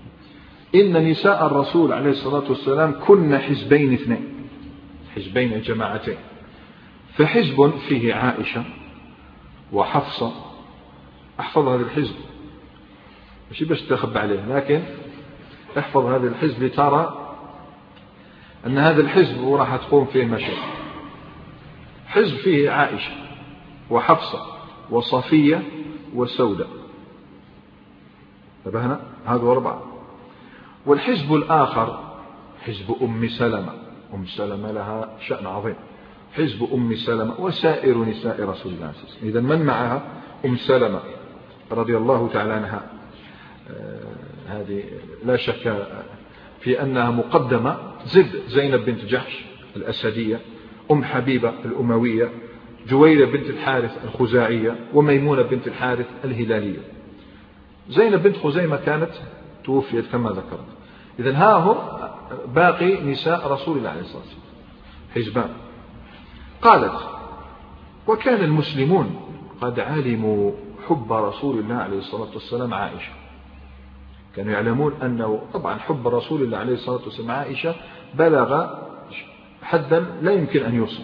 Speaker 1: إن نساء الرسول عليه الصلاة والسلام كن حزبين اثنين، حزبين جماعتين، فحزب فيه عائشة وحفصة. احفظ هذا الحزب، مش باش تخبى عليه، لكن احفظ هذا الحزب لترى أن هذا الحزب راح تقوم فيه مشاكل. حزب فيه عائشة وحفصة وصفية وسودة، انتبهنا؟ هذا أربعة. والحزب الآخر حزب أم سلمة. أم سلمة لها شأن عظيم. حزب أم سلمة وسائر نساء رسول الله صلى الله عليه وسلم. إذن من معها؟ أم سلمة رضي الله تعالى عنها. آه هذه لا شك في أنها مقدمة. زد زينب بنت جحش الأسدية، أم حبيبة الأموية، جويرة بنت الحارث الخزاعية، وميمونة بنت الحارث الهلالية. زينب بنت خزيمة كانت توفيت كما ذكرت. إذن ها هو باقي نساء رسول الله عليه الصلاة والسلام حزبان. قالت: وكان المسلمون قد علموا حب رسول الله عليه الصلاة والسلام عائشة. كانوا يعلمون أنه طبعا حب رسول الله عليه الصلاة والسلام عائشة بلغ حدا لا يمكن أن يوصف.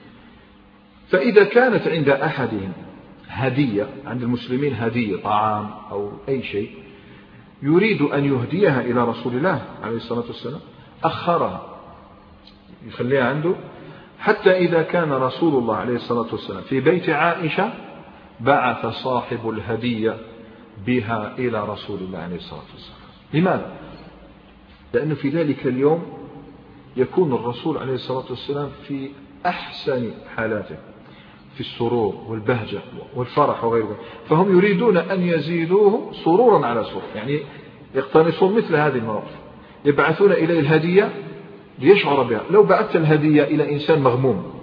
Speaker 1: فإذا كانت عند أحدهم هدية، عند المسلمين هدية طعام أو أي شيء يريد أن يهديها إلى رسول الله عليه الصلاة والسلام، أخرها يخليها عنده حتى إذا كان رسول الله عليه الصلاة والسلام في بيت عائشة بعث صاحب الهدية بها إلى رسول الله عليه الصلاة والسلام. لماذا؟ لأنه في ذلك اليوم يكون الرسول عليه الصلاة والسلام في أحسن حالاته، في السرور والبهجة والفرح وغيره، فهم يريدون أن يزيدوه سرورا على سرور، يعني يقتنصون مثل هذه المواقف، يبعثون إليه الهدية ليشعر بها. لو بعثت الهدية إلى إنسان مغموم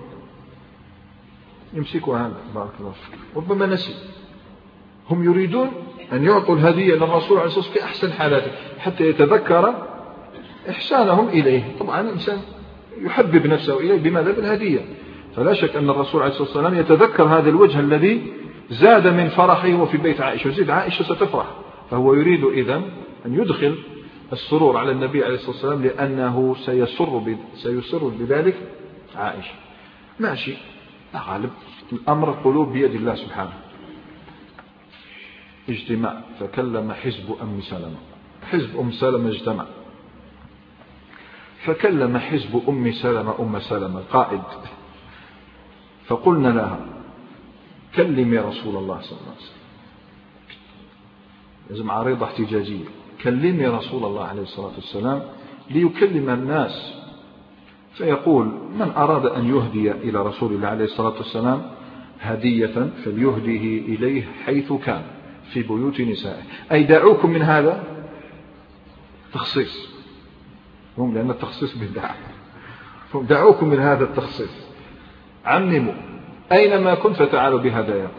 Speaker 1: يمسكها هذا بارك الله فيك، ربما نسي. هم يريدون أن يعطوا الهدية للرسول عليه الصلاة والسلام في أحسن حالاته حتى يتذكر إحسانهم إليه. طبعا الإنسان يحبب نفسه إليه بماذا؟ بالهدية. فلا شك أن الرسول عليه الصلاة والسلام يتذكر هذا الوجه الذي زاد من فرحه وفي بيت عائشة، وزيد عائشة ستفرح، فهو يريد إذن أن يدخل السرور على النبي عليه الصلاة والسلام لأنه سيسر سيسر بذلك عائشة. ماشي، لا غالب الأمر القلوب بيد الله سبحانه. اجتماع، فكلم حزب أم سلمة، حزب أم سلمة اجتمع، فكلم حزب أم سلمة أم سلمة القائد، فقلنا لها: كلمي رسول الله صلى الله عليه وسلم. لازم عريضة احتجاجية، كلمي رسول الله عليه الصلاة والسلام ليكلم الناس، فيقول: من أراد أن يهدي إلى رسول الله عليه الصلاة والسلام هدية فليهديه إليه حيث كان في بيوت نسائه. أي دعوكم من هذا تخصيص، هم لأن التخصيص بدعة، دعوكم من هذا التخصيص، عمموا أينما كنت فتعالوا بهداياكم.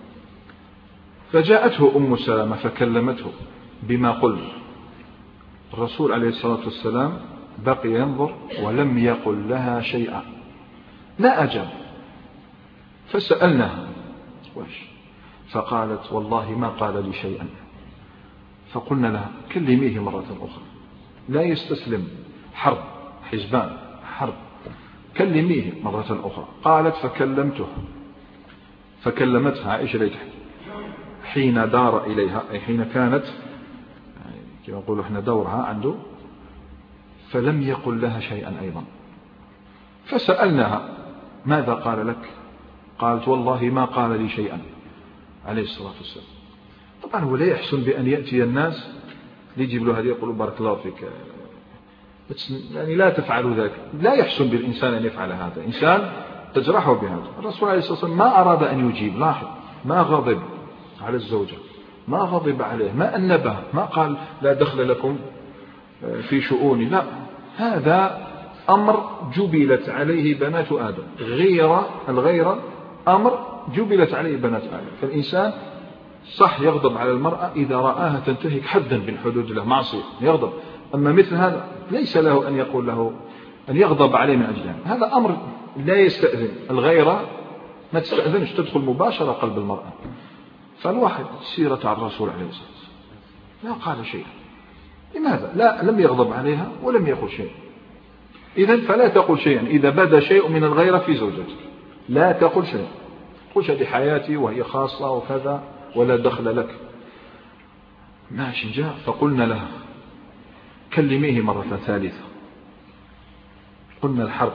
Speaker 1: فجاءته أم سلمة فكلمته بما قلنا. الرسول عليه الصلاة والسلام بقي ينظر ولم يقل لها شيئا، لا أجاب. فسألناها: وش؟ فقالت: والله ما قال لي شيئا. فقلنا لها: كلميه مرة أخرى، لا يستسلم، حرب، حزبان، حرب، كلميه مرة أخرى. قالت: فكلمته، فكلمتها عائشة ليتحكي حين دار إليها، أي حين كانت كما نقول احنا دورها عنده، فلم يقل لها شيئا أيضا. فسألناها: ماذا قال لك؟ قالت: والله ما قال لي شيئا عليه الصلاة والسلام. طبعا هو لا يحسن بأن يأتي الناس ليجيب له هذه يقول بارك الله فيك، يعني لا تفعلوا ذلك. لا يحسن بالإنسان أن يفعل هذا، إنسان تجرحه بهذا. الرسول عليه الصلاة والسلام ما أراد أن يجيب، لاحظ، ما غضب على الزوجة، ما غضب عليه، ما أنبه، ما قال لا دخل لكم في شؤوني، لا، هذا أمر جبلت عليه بنات آدم. غيرة، الغيرة أمر جبلت عليه بنات آدم. فالإنسان صح يغضب على المرأة إذا رآها تنتهك حدا من حدود الله، معصية، يغضب. أما مثل هذا ليس له أن يقول له أن يغضب عليه من أجله، هذا أمر لا يستأذن. الغيرة ما تستأذنش، تدخل مباشرة قلب المرأة. فالواحد سيرة على الرسول عليه الصلاة والسلام لا قال شيئا. لماذا؟ لا، لم يغضب عليها ولم يقل شيئا. إذن فلا تقل شيئا إذا بدا شيء من الغيرة في زوجتك، لا تقل شيئا. قلت هذه حياتي وهي خاصة وكذا ولا دخل لك. ماشي، جاء فقلنا لها كلميه مرة ثالثة، قلنا الحرب.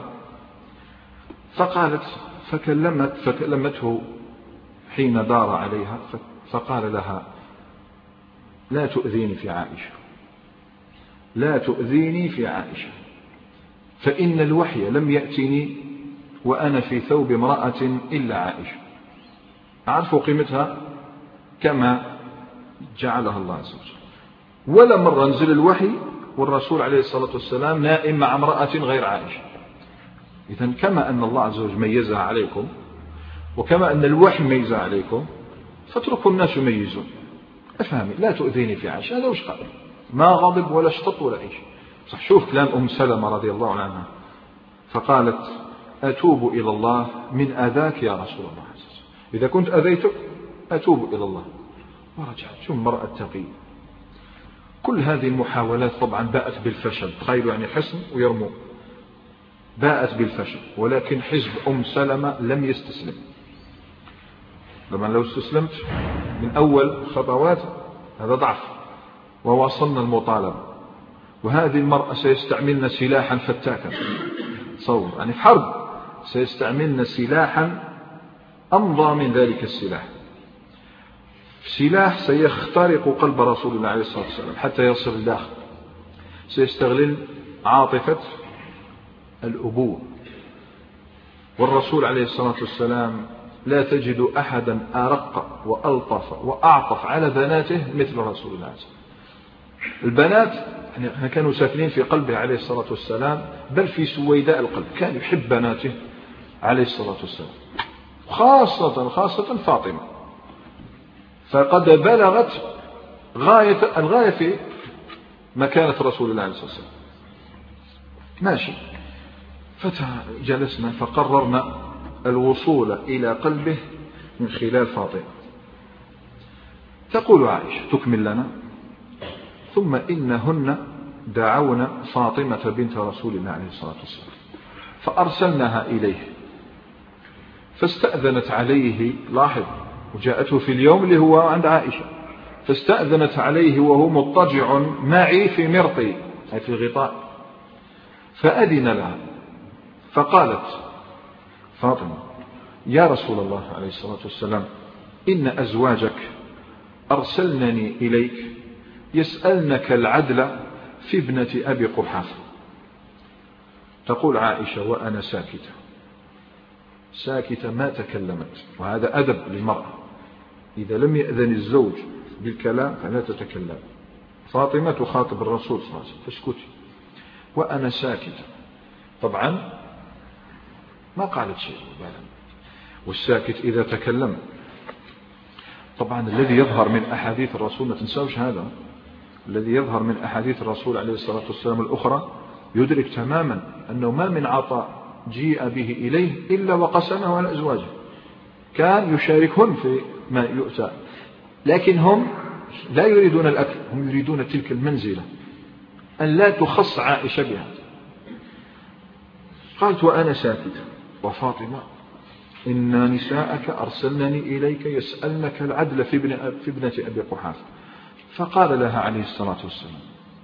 Speaker 1: فقالت فكلمت فكلمته حين دار عليها، فقال لها لا تؤذيني في عائشة، لا تؤذيني في عائشة، فإن الوحي لم يأتني وأنا في ثوب امرأة إلا عائشة. أعرف قيمتها كما جعلها الله عز وجل. ولا مرة نزل الوحي والرسول عليه الصلاة والسلام نائم مع امرأة غير عائشة. إذن كما أن الله عز وجل ميزها عليكم، وكما أن الوحي ميزها عليكم، فاتركوا الناس يميزون. أفهمي، لا تؤذيني في عائشة، هذا وش قال؟ ما غضب ولا اشتط ولا أي شيء. صح، شوف كلام أم سلمة رضي الله عنها، فقالت أتوب إلى الله من أذاك يا رسول الله، إذا كنت أذيتك أتوب إلى الله. ورجعت. شوف المرأة التقية. كل هذه المحاولات طبعا باءت بالفشل. تخيلوا يعني حصن ويرموا، باءت بالفشل. ولكن حزب أم سلمة لم يستسلم. لما لو استسلمت من أول خطوات هذا ضعف، ووصلنا المطالبة. وهذه المرأة سيستعملنا سلاحا فتاكا، تصور يعني في حرب سيستعملنا سلاحا أمضى من ذلك السلاح، سلاح سيخترق قلب رسول الله عليه الصلاة والسلام حتى يصل الداخل. سيستغل عاطفة الأبوة. والرسول عليه الصلاة والسلام لا تجد أحدا أرق وألطف وأعطف على بناته مثل رسول الله عليه الصلاة والسلام. البنات يعني كانوا ساكنين في قلبه عليه الصلاة والسلام، بل في سويداء القلب. كان يحب بناته عليه الصلاة والسلام، خاصة خاصة فاطمة. فقد بلغت غاية الغاية في مكانة رسول الله عليه الصلاة والسلام. ماشي. فجلسنا فقررنا الوصول إلى قلبه من خلال فاطمة. تقول عائشة تكمل لنا: ثم إنهن دعونا فاطمة بنت رسول الله عليه الصلاة والسلام فأرسلناها إليه فاستأذنت عليه. لاحظ، وجاءته في اليوم اللي هو عند عائشة، فاستأذنت عليه وهو مضطجع معي في مرطي أي في الغطاء، فأذن لها. فقالت فاطمة: يا رسول الله عليه الصلاة والسلام، إن أزواجك أرسلنني إليك يسألنك العدل في ابنة أبي قرحافة. تقول عائشة وأنا ساكتة ساكتة ما تكلمت. وهذا أدب للمرأة، إذا لم يأذن الزوج بالكلام فلا تتكلم. فاطمة تخاطب الرسول صلى الله عليه وسلم: فاسكتي. وأنا ساكتة. طبعا ما قالت شيء، والساكت إذا تكلم. طبعا الذي يظهر من أحاديث الرسول، ما تنسوش هذا، الذي يظهر من أحاديث الرسول عليه الصلاة والسلام الأخرى يدرك تماما أنه ما من عطاء جيء به إليه إلا وقسمه على أزواجه. كان يشاركهن في ما يؤتى، لكن هم لا يريدون الأكل، هم يريدون تلك المنزلة أن لا تخص عائشة بها. قالت وأنا ساكتة. وفاطمة: إن نساءك أرسلنني إليك يسألنك العدل في, ابن في ابنة أبي قحافة. فقال لها عليه الصلاة والسلام: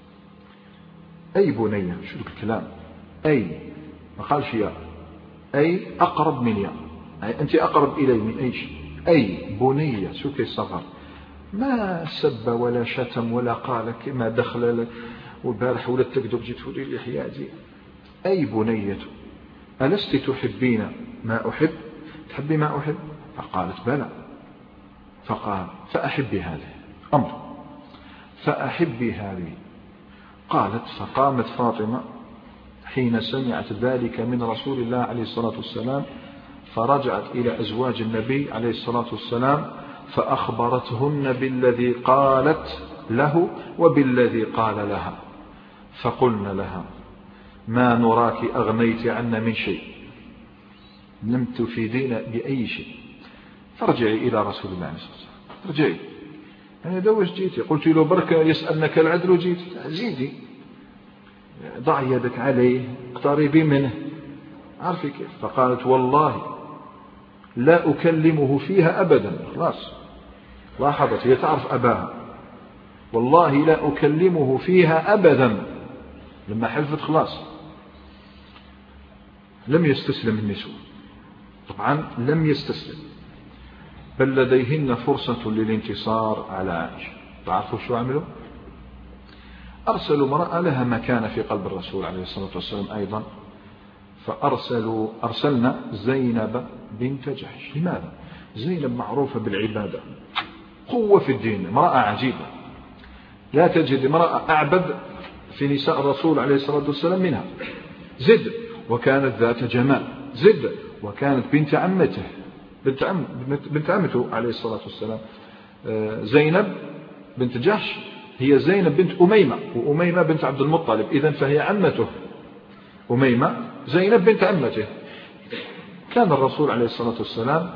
Speaker 1: أي بنية. شو الكلام؟ أي، ما قالش يا، أي أقرب من يا، أي أنت أقرب إلي من أي شيء. أي بنية، شو كي الصغر، ما سب ولا شتم ولا قال كما دخل والبارح ولا تكذب جيت تقولي لي حياتي. أي بنية ألست تحبين ما أحب؟ تحبي ما أحب؟ فقالت بلى. فقال فأحبي هذه أمر فأحبي هذه. قالت فقامت فاطمة حين سمعت ذلك من رسول الله عليه الصلاة والسلام فرجعت إلى أزواج النبي عليه الصلاة والسلام فأخبرتهن بالذي قالت له وبالذي قال لها. فقلن لها ما نراك أغنيت عنا من شيء لم تفيدين بأي شيء فارجعي إلى رسول الله عليه الصلاة والسلام. ارجعي يعني دوش جيتي قلت له بركة يسألنك العدل وجيت زيدي ضع يدك عليه اقتربي منه عارفي كيف. فقالت والله لا أكلمه فيها أبدا. خلاص لاحظت هي تعرف أباها. والله لا أكلمه فيها أبدا. لما حلفت خلاص لم يستسلم النسوة طبعا لم يستسلم بل لديهن فرصة للانتصار على عائشة. تعرفوا شو عملوا؟ أرسلوا امرأة لها مكانة في قلب الرسول عليه الصلاة والسلام أيضا. فأرسلوا أرسلنا زينب بنت جحش. لماذا؟ زينب معروفة بالعبادة قوة في الدين امرأة عجيبة لا تجد امرأة أعبد في نساء الرسول عليه الصلاة والسلام منها. زد وكانت ذات جمال. زد وكانت بنت عمته بنت, عم بنت عمته عليه الصلاة والسلام. زينب بنت جحش هي زينب بنت أميمة وأميمة بنت عبد المطلب إذن فهي عمته أميمة زينب بنت عمته. كان الرسول عليه الصلاة والسلام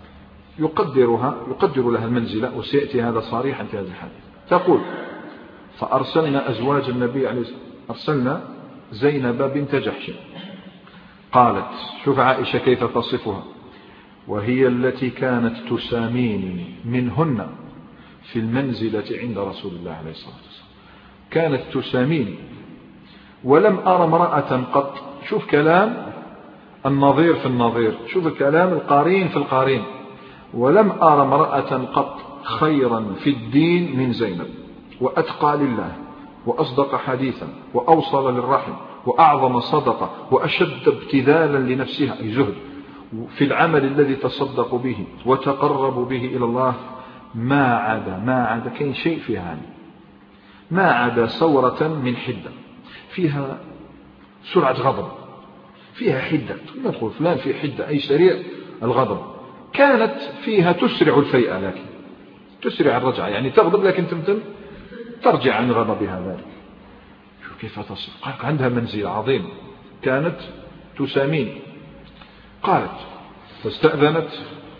Speaker 1: يقدرها يقدر لها المنزلة وسيأتي هذا صريحا في هذا الحديث. تقول فأرسلنا أزواج النبي عليه الصلاة أرسلنا زينب بنت جحش. قالت شوف عائشة كيف تصفها وهي التي كانت تساميني منهن في المنزلة عند رسول الله عليه الصلاة والسلام. كانت تساميني ولم أرى امرأة قط. شوف كلام النظير في النظير شوف الكلام القارين في القارين. ولم أرى امرأة قط خيرا في الدين من زينب وأتقى لله وأصدق حديثا وأوصل للرحم وأعظم صدقة وأشد ابتذالا لنفسها أي زهد في العمل الذي تصدق به وتقرب به إلى الله. ما عدا ما عدا كاين شيء فيها يعني ما عدا صورة من حدة فيها سرعة غضب فيها حدة. نقول فلان في حدة أي سريع الغضب. كانت فيها تسرع الفيئة لكن تسرع الرجعة يعني تغضب لكن تمتم ترجع عن غضبها ذلك. شوف كيف تصف عندها منزل عظيم. كانت تسامين. قالت فاستأذنت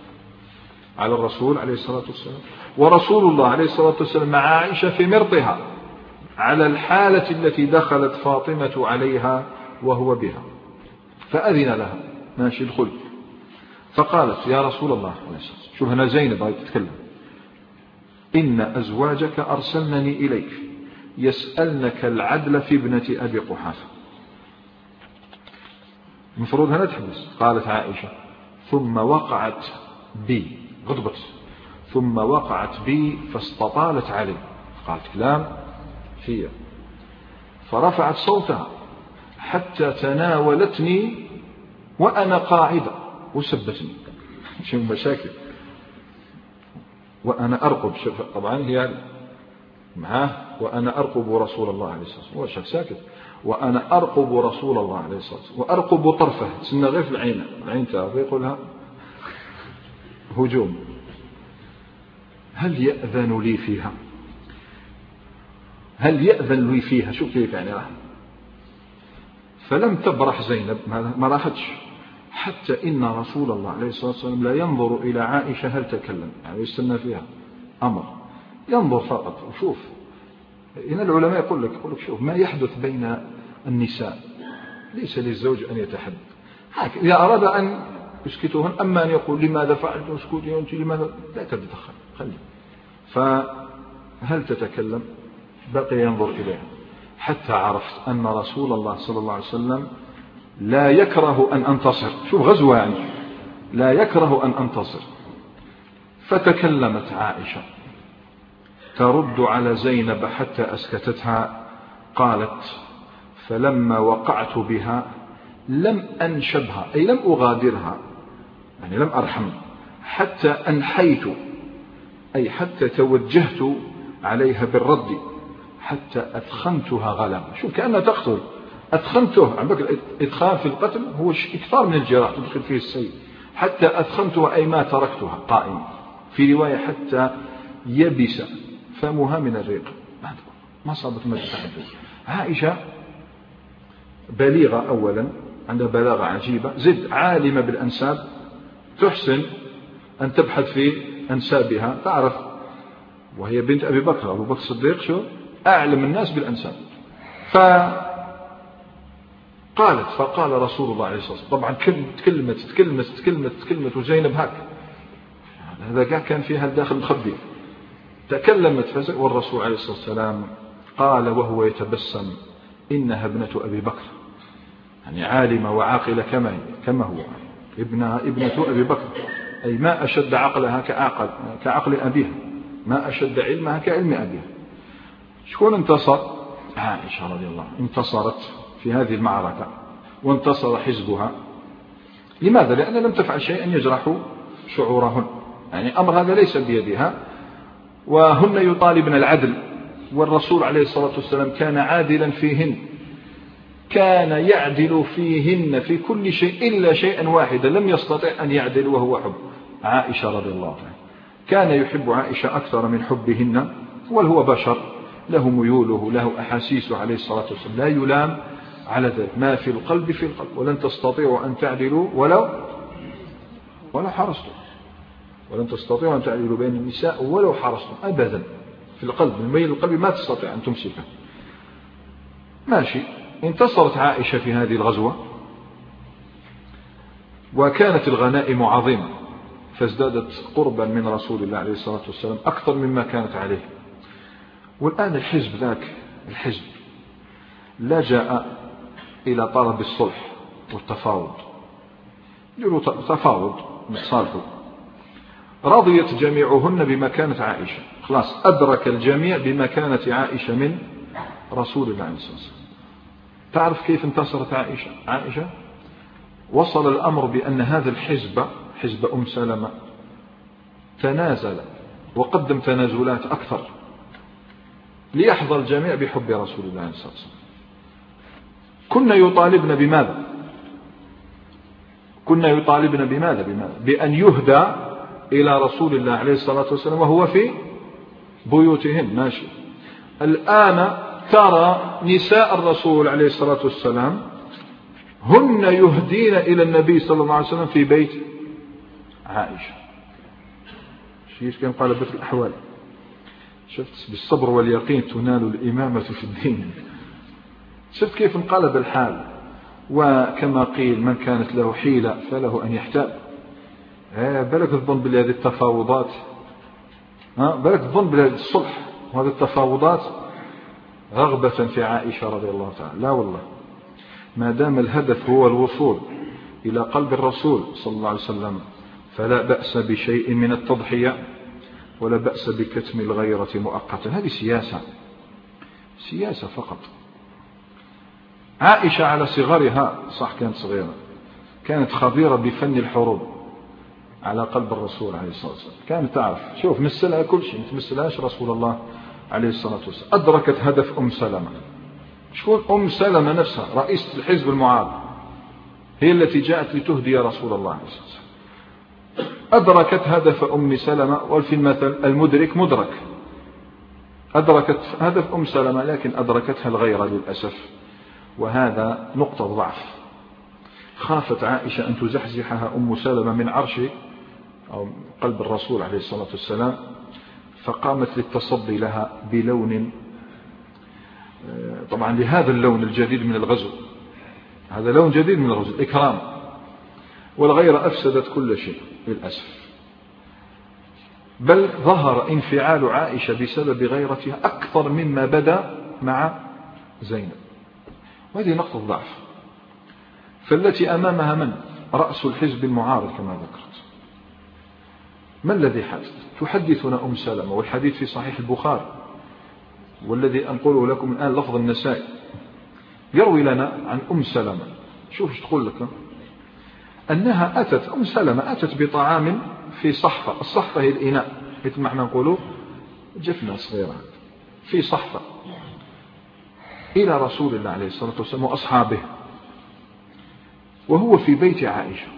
Speaker 1: على الرسول عليه الصلاة والسلام ورسول الله عليه الصلاة والسلام مع عائشة في مرضها على الحالة التي دخلت فاطمة عليها وهو بها. فأذن لها ماشي الخلف. فقالت يا رسول الله شوف هنا زينب هاي تتكلم إن أزواجك أرسلنني إليك يسألنك العدل في ابنة أبي قحافة. المفروض هنا تحبس. قالت عائشة ثم وقعت بي غضبت ثم وقعت بي فاستطالت علي. قالت كلام فيها فرفعت صوتها حتى تناولتني وأنا قاعدة وسبتني. شو مشاكل وأنا أرقب طبعا هي معاه وأنا أرقب رسول الله عليه الصلاة والسلام. هو شاف ساكت وأنا أرقب رسول الله عليه الصلاة والسلام وأرقب طرفه سنة غير في العين العين تعرف يقولها هجوم. هل يأذن لي فيها هل يأذن لي فيها شو كيف يعني راح. فلم تبرح زينب ما راحتش حتى إن رسول الله عليه الصلاة والسلام لا ينظر إلى عائشة هل تكلم يعني يستنى فيها أمر ينظر فقط وشوف. هنا العلماء يقول لك يقول لك شوف ما يحدث بين النساء ليس للزوج أن يتحدث. إذا أراد أن يسكتهن أما أن يقول لماذا فعلت اسكتي أنت لماذا لا تتدخل خلي. فهل تتكلم بقي ينظر إليها حتى عرفت أن رسول الله صلى الله عليه وسلم لا يكره أن أنتصر. شوف غزوة يعني لا يكره أن أنتصر. فتكلمت عائشة ترد على زينب حتى أسكتتها. قالت: فلما وقعت بها لم أنشبها، أي لم أغادرها، يعني لم أرحم، حتى أنحيت، أي حتى توجهت عليها بالرد، حتى أثخنتها غلبا. شوف كأنها تقتل، أثخنته. عندك الإدخال في القتل هو إكثار من الجراح تدخل فيه السيف. حتى أثخنتها أي ما تركتها قائمة. في رواية حتى يبس فمها من الريق، ما صابت ما تتحدث. عائشة بليغة أولا، عندها بلاغة عجيبة، زد عالمة بالأنساب، تحسن أن تبحث في أنسابها، تعرف، وهي بنت أبي بكر، أبو بكر الصديق شو أعلم الناس بالأنساب. فقالت فقال رسول الله عليه الصلاة والسلام، طبعا تكلمت تكلمت تكلمت تكلمت وزينب هاك، هذا كان كان فيها الداخل مخبي. تكلمت والرسول عليه الصلاة والسلام قال وهو يتبسم: إنها ابنة أبي بكر، يعني عالمة وعاقلة كما هي كما هو ابنها ابنة أبي بكر، أي ما أشد عقلها كعقل كعقل أبيها، ما أشد علمها كعلم أبيها. شكون انتصر؟ عائشة رضي الله عنها انتصرت في هذه المعركة، وانتصر حزبها. لماذا؟ لأن لم تفعل شيئا يجرح شعورهن، يعني أمر هذا ليس بيدها، وهن يطالبن العدل، والرسول عليه الصلاة والسلام كان عادلا فيهن، كان يعدل فيهن في كل شيء إلا شيئا واحدا لم يستطع أن يعدل، وهو حب عائشة رضي الله عنها. كان يحب عائشة أكثر من حبهن، وهو بشر له ميوله له أحاسيسه عليه الصلاة والسلام، لا يلام على ذلك. ما في القلب في القلب، ولن تستطيعوا أن تعدلوا ولو ولو حرصتم، ولن تستطيعوا أن تعدلوا بين النساء ولو حرصتم أبدا. في القلب، الميل القلب ما تستطيع أن تمسكه. ماشي. انتصرت عائشة في هذه الغزوة، وكانت الغنائم عظيمة، فازدادت قربا من رسول الله عليه الصلاة والسلام أكثر مما كانت عليه. والآن الحزب ذاك الحزب لجأ إلى طلب الصلح والتفاوض، يقولوا تفاوض نتصالحوا. رضيت جميعهن بمكانة عائشة، خلاص أدرك الجميع بمكانة عائشة من رسول الله عليه الصلاة والسلام. تعرف كيف انتصرت عائشة؟ عائشة وصل الأمر بأن هذا الحزب حزب أم سلمة تنازل وقدم تنازلات أكثر ليحظى الجميع بحب رسول الله عليه الصلاة والسلام. كنا يطالبن بماذا؟ كنا يطالبن بماذا؟ بماذا؟ بأن يهدى إلى رسول الله عليه الصلاة والسلام وهو في بيوتهن. ماشي. الآن ترى نساء الرسول عليه الصلاة والسلام هن يهدين إلى النبي صلى الله عليه وسلم في بيت عائشة. شيش كان قال بث الأحوال. شفت بالصبر واليقين تنال الإمامة في الدين. شفت كيف انقلب الحال. وكما قيل من كانت له حيلة فله أن يحتال. بلك الظن بهذه التفاوضات، بلك الظن بهذه الصلح وهذه التفاوضات رغبة في عائشة رضي الله تعالى. لا والله، ما دام الهدف هو الوصول إلى قلب الرسول صلى الله عليه وسلم فلا بأس بشيء من التضحية، ولا بأس بكتم الغيرة مؤقتا. هذه سياسة سياسة فقط. عائشة على صغرها، صح كانت صغيرة، كانت خبيرة بفن الحروب على قلب الرسول عليه الصلاة والسلام. كانت تعرف، شوف مثلها كل شيء، مثلهاش رسول الله عليه الصلاة والسلام. أدركت هدف أم سلمة. شكون أم سلمة نفسها؟ رئيسة الحزب المعارض، هي التي جاءت لتهدي رسول الله عليه الصلاة والسلام. أدركت هدف أم سلمة، وفي المثل المدرك مدرك. أدركت هدف أم سلمة، لكن أدركتها الغيرة للأسف، وهذا نقطة ضعف. خافت عائشة أن تزحزحها أم سلمة من عرش أو قلب الرسول عليه الصلاة والسلام، فقامت للتصدي لها بلون، طبعا لهذا اللون الجديد من الغزو، هذا لون جديد من الغزو، إكرام. والغيرة أفسدت كل شيء للأسف، بل ظهر انفعال عائشة بسبب غيرتها أكثر مما بدأ مع زينب، وهذه نقطة ضعف. فالتي أمامها من؟ رأس الحزب المعارض كما ذكرت. ما الذي حدث؟ تحدثنا أم سلمة، والحديث في صحيح البخاري، والذي أنقله لكم الآن لفظ النسائي، يروي لنا عن أم سلمة. شوف ايش تقول لك، أنها أتت أم سلمة أتت بطعام في صحفة. الصحفة هي الإناء، مثل ما احنا نقوله جفنة صغيرة في صحفة، إلى رسول الله عليه الصلاة والسلام وأصحابه، وهو في بيت عائشة.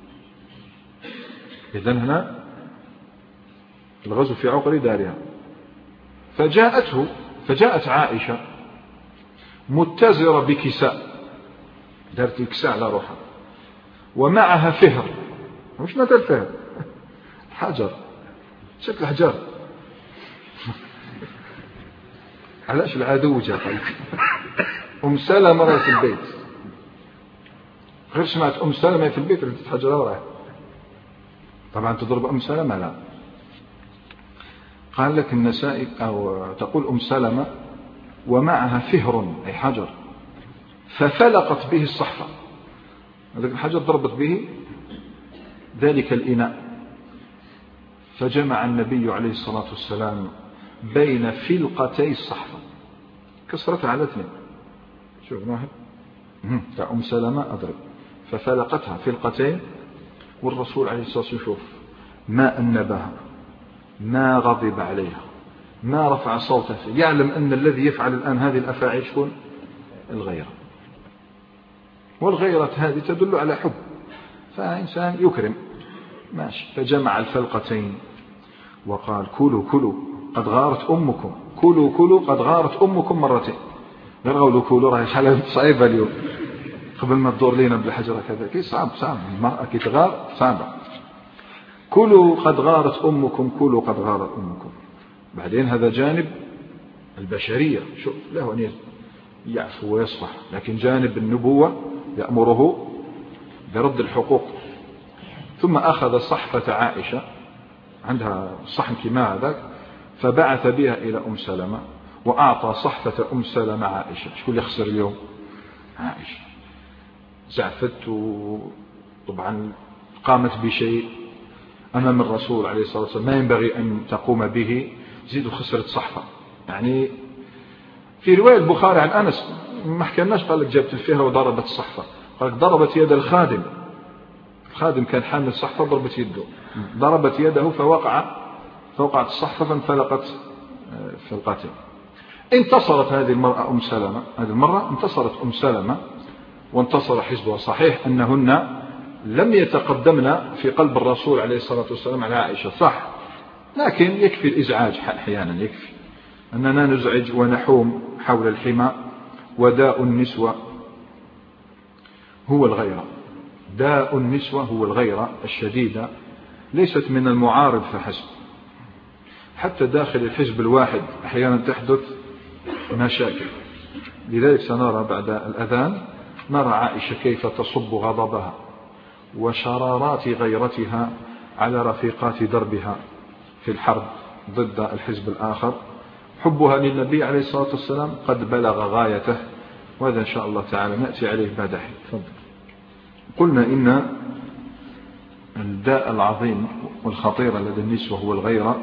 Speaker 1: إذن هنا الغزو في عقر دارها. فجاءته فجاءت عائشة متزرة بكساء، دارت الكساء على روحها، ومعها فهر. مش ماذا الفهر؟ حجر، شكل حجر. علاش العدو جاء قالك أم سلمة راه في البيت، غير سمعت أم سلمة في البيت ردت حجرة وراه. طبعا تضرب أم سلمة لا. قال لك النسائي أو تقول أم سلمة ومعها فهر أي حجر، ففلقت به الصحفة. هذاك الحجر ضربت به ذلك الإناء، فجمع النبي عليه الصلاة والسلام بين فلقتي الصحفة، كسرتها على اثنين. شوف واحد تاع أم سلمة أضرب، ففلقتها فلقتين، والرسول عليه الصلاة والسلام شوف ما أنبها، ما غضب عليها، ما رفع صوته فيه، يعلم أن الذي يفعل الآن هذه الأفاعيل شكون؟ الغيرة. والغيرة هذه تدل على حب، فإنسان يكرم ماشي. فجمع الفلقتين وقال كلوا كلوا قد غارت أمكم، كلوا كلوا قد غارت أمكم مرتين. غير قولوا كلوا راهي حالة صعيبة اليوم، قبل ما تدور لينا بالحجرة كذا كي صعب صعب المرأة كي تغار صعبة. كلوا قد غارت أمكم، كلوا قد غارت أمكم. بعدين هذا جانب البشرية، شوف له أن يعفو ويصفح، لكن جانب النبوة يأمره برد الحقوق. ثم أخذ صحفة عائشة، عندها صحن كما هذاك، فبعث بها إلى أم سلمة، وأعطى صحفة أم سلمة عائشة. شكون اللي خسر اليوم؟ عائشة. زعفت وطبعا قامت بشيء أمام الرسول عليه الصلاة والسلام ما ينبغي أن تقوم به، زيدوا خسرت صحفة. يعني في رواية البخاري عن أنس ما حكيناش، قال لك جابت الفهر وضربت الصحفة، قال لك ضربت يد الخادم، الخادم كان حامل الصحفة ضربت يده، ضربت يده فوقع فوقعت الصحفة فانفلقت فلقته. انتصرت هذه المرأة أم سلمة، هذه المرة انتصرت أم سلمة وانتصر حزبها. صحيح أنهن لم يتقدمن في قلب الرسول عليه الصلاة والسلام على عائشة، صح، لكن يكفي الإزعاج أحيانا، يكفي أننا نزعج ونحوم حول الحمى. وداء النسوة هو الغيرة، داء النسوة هو الغيرة الشديدة، ليست من المعارض فحسب، حتى داخل الحزب الواحد أحيانا تحدث مشاكل. لذلك سنرى بعد الأذان نرى عائشة كيف تصب غضبها وشرارات غيرتها على رفيقات دربها في الحرب ضد الحزب الآخر. حبها للنبي عليه الصلاة والسلام قد بلغ غايته، وهذا إن شاء الله تعالى نأتي عليه بعد حين. قلنا إن الداء العظيم والخطير لدى النسوة هو الغيرة،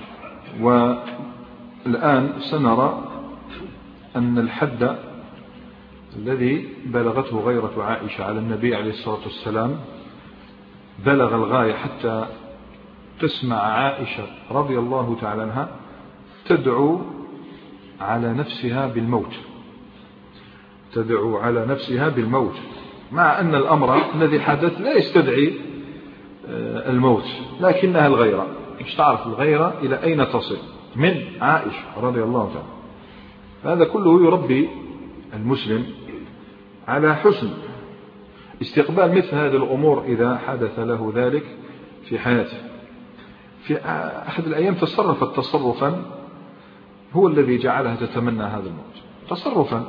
Speaker 1: والآن سنرى أن الحد الذي بلغته غيرة عائشة على النبي عليه الصلاة والسلام بلغ الغاية، حتى تسمع عائشة رضي الله تعالى عنها تدعو على نفسها بالموت، تدعو على نفسها بالموت، مع أن الأمر الذي حدث لا يستدعي الموت، لكنها الغيرة. مش تعرف الغيرة إلى أين تصل من عائشة رضي الله تعالى. هذا كله يربي المسلم على حسن استقبال مثل هذه الأمور إذا حدث له ذلك في حياته. في أحد الأيام تصرفت تصرفا هو الذي جعلها تتمنى هذا الموت، تصرفا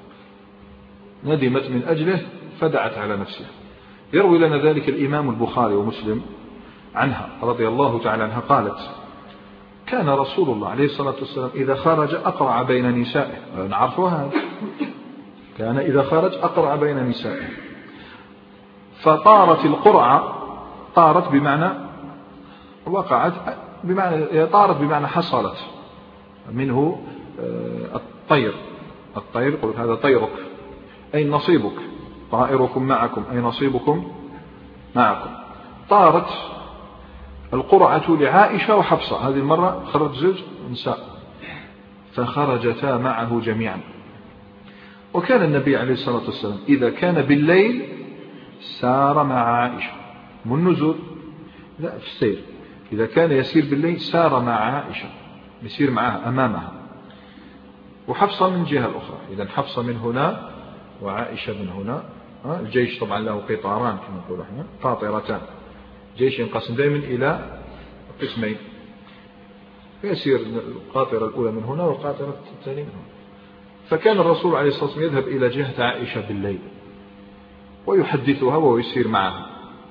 Speaker 1: ندمت من أجله فدعت على نفسها. يروي لنا ذلك الإمام البخاري ومسلم عنها رضي الله تعالى عنها قالت: كان رسول الله عليه الصلاة والسلام إذا خرج أقرع بين نسائه. نعرفها، كان إذا خرج أقرع بين نسائه، فطارت القرعة، طارت بمعنى وقعت بمعنى طارت بمعنى حصلت منه الطير. الطير قلت هذا طيرك أي نصيبك، طائركم معكم أي نصيبكم معكم. طارت القرعة لعائشة وحفصة، هذه المرة خرج زوج نساء فخرجتا معه جميعا. وكان النبي عليه الصلاة والسلام إذا كان بالليل سار مع عائشة والنزول لا في السير، إذا كان يسير بالليل سار مع عائشة يسير معها أمامها، وحفصة من جهة الأخرى. إذا حفصة من هنا وعائشة من هنا. الجيش طبعا له قطاران كما نقول احنا، قاطرتان، جيش ينقسم دائما إلى قسمين، فيسير القاطرة الأولى من هنا والقاطرة الثانية من هنا. فكان الرسول عليه الصلاة والسلام يذهب إلى جهة عائشة بالليل ويحدثها ويسير معها.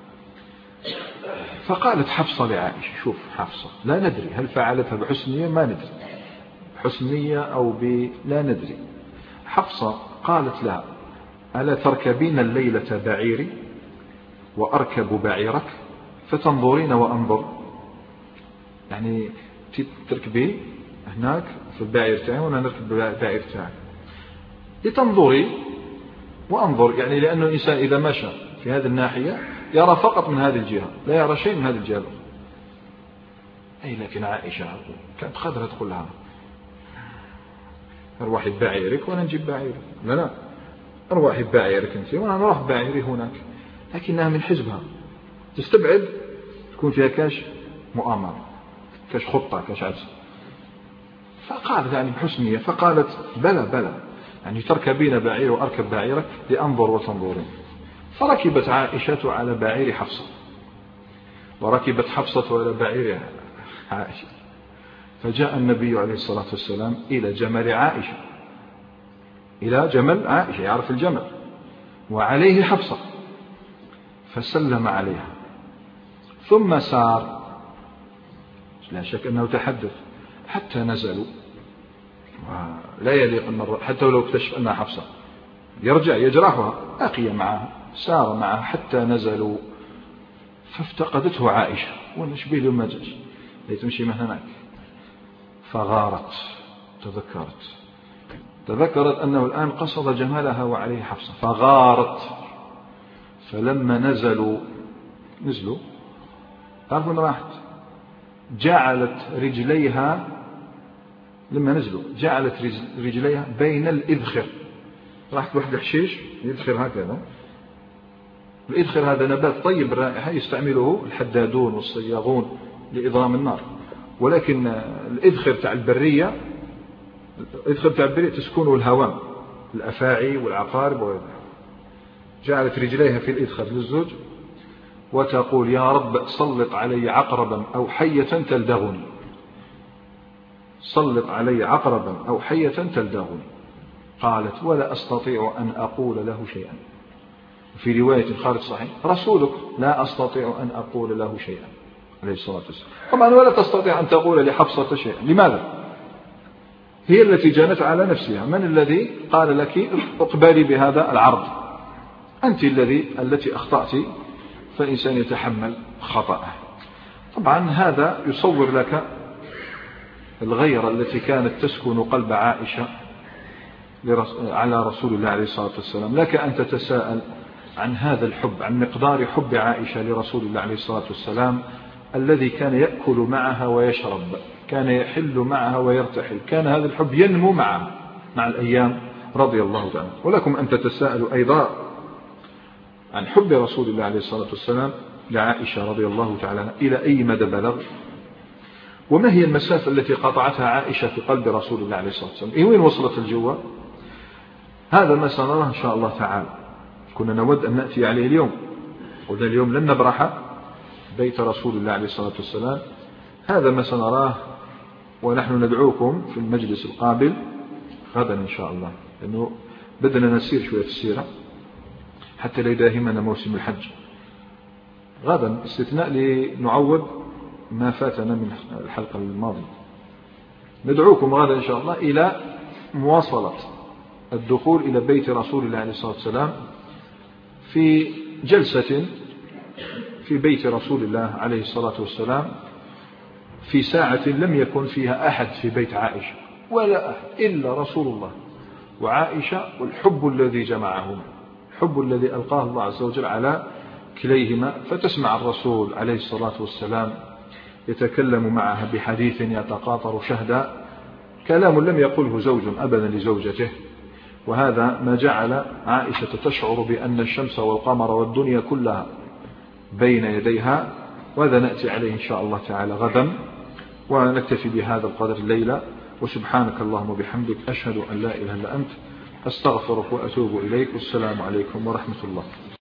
Speaker 1: فقالت حفصة لعائشة، شوف حفصة لا ندري هل فعلتها بحسن نية، ما ندري بحسن نية أو ب... لا ندري. حفصة قالت لها ألا تركبين الليلة بعيري وأركب بعيرك فتنظرين وأنظر، يعني تركبي هناك في البعير تاعي وأنا نركب البعير تاعي لتنظري وأنظر، يعني لأنه الإنسان إذا مشى في هذه الناحية يرى فقط من هذه الجهة لا يرى شيء من هذه الجهة الأخرى. أي لكن عائشة كانت قادرة تقول لها أروحي ببعيرك وأنا نجيب بعيرك، لا لا أروحي ببعيرك أنت وأنا نروح بعيري هناك، لكنها من حزبها تستبعد تكون فيها كاش مؤامرة كاش خطة كاش عجز. فقالت يعني بحسنية، فقالت بلى بلى يعني تركبين بعير وأركب بعيرك لأنظر وتنظرين. فركبت عائشة على بعير حفصة وركبت حفصة على بعير عائشة، فجاء النبي عليه الصلاة والسلام إلى جمل عائشة، إلى جمل عائشة يعرف الجمل وعليه حفصة، فسلم عليها ثم سار، لا شك أنه تحدث حتى نزلوا. لا يليق المرة حتى ولو اكتشف أنها حفصة يرجع يجرحها، أقي معها سار معها حتى نزلوا. فافتقدته عائشة ونشبه له ما جاش تمشي من هناك، فغارت تذكرت تذكرت أنه الآن قصد جمالها وعليه حفصة فغارت. فلما نزلوا نزلوا تعرفون راحت جعلت رجليها، لما نزلوا جعلت رجليها بين الإذخر، راحت واحد الحشيش يدخر هكذا. الإذخر هذا نبات طيب الرائحة يستعمله الحدادون والصياغون لإضرام النار، ولكن الإذخر تاع البرية الإذخر تاع البرية تسكنه الهوام الأفاعي والعقارب وغيرها. جعلت رجليها في الإذخر للزوج وتقول يا رب سلط علي عقربا أو حية تلدغني، سلط علي عقربا أو حية تلدغني. قالت ولا أستطيع أن أقول له شيئا. في رواية خارج صحيح رسولك لا أستطيع أن أقول له شيئا عليه الصلاة والسلام. طبعا ولا تستطيع أن تقول لحفصة شيئا. لماذا؟ هي التي جنت على نفسها. من الذي قال لك اقبلي بهذا العرض؟ أنت الذي التي أخطأت، فالإنسان يتحمل خطأه. طبعا هذا يصور لك الغيرة التي كانت تسكن قلب عائشة على رسول الله عليه الصلاة والسلام. لك أن تتساءل عن هذا الحب، عن مقدار حب عائشة لرسول الله عليه الصلاة والسلام الذي كان يأكل معها ويشرب، كان يحل معها ويرتحل، كان هذا الحب ينمو معها مع الأيام رضي الله تعالى. ولكم أن تتساءلوا أيضا عن حب رسول الله عليه الصلاة والسلام لعائشة رضي الله تعالى إلى أي مدى بلغ، وما هي المسافة التي قطعتها عائشة في قلب رسول الله عليه الصلاة والسلام. إيه وين وصلت الجوة؟ هذا ما سنراه إن شاء الله تعالى. كنا نود أن نأتي عليه اليوم، قلنا اليوم لن نبرح بيت رسول الله عليه الصلاة والسلام. هذا ما سنراه ونحن ندعوكم في المجلس القابل غدا إن شاء الله، لأنه بدنا نسير شوية في السيرة حتى لا يداهمنا موسم الحج. غدا استثناء لنعوض ما فاتنا من الحلقة الماضية. ندعوكم غدا إن شاء الله إلى مواصلة الدخول إلى بيت رسول الله عليه الصلاة والسلام في جلسة في بيت رسول الله عليه الصلاة والسلام في ساعة لم يكن فيها أحد في بيت عائشة ولا أحد إلا رسول الله وعائشة، والحب الذي جمعهم، الحب الذي ألقاه الله عز وجل على كليهما. فتسمع الرسول عليه الصلاة والسلام يتكلم معها بحديث يتقاطر شهدا، كلام لم يقله زوج أبدا لزوجته، وهذا ما جعل عائشة تشعر بأن الشمس والقمر والدنيا كلها بين يديها. وهذا نأتي عليه إن شاء الله تعالى غدا، ونكتفي بهذا القدر الليلة. وسبحانك اللهم وبحمدك أشهد أن لا إله إلا أنت أستغفرك وأتوب إليك، والسلام عليكم ورحمة الله.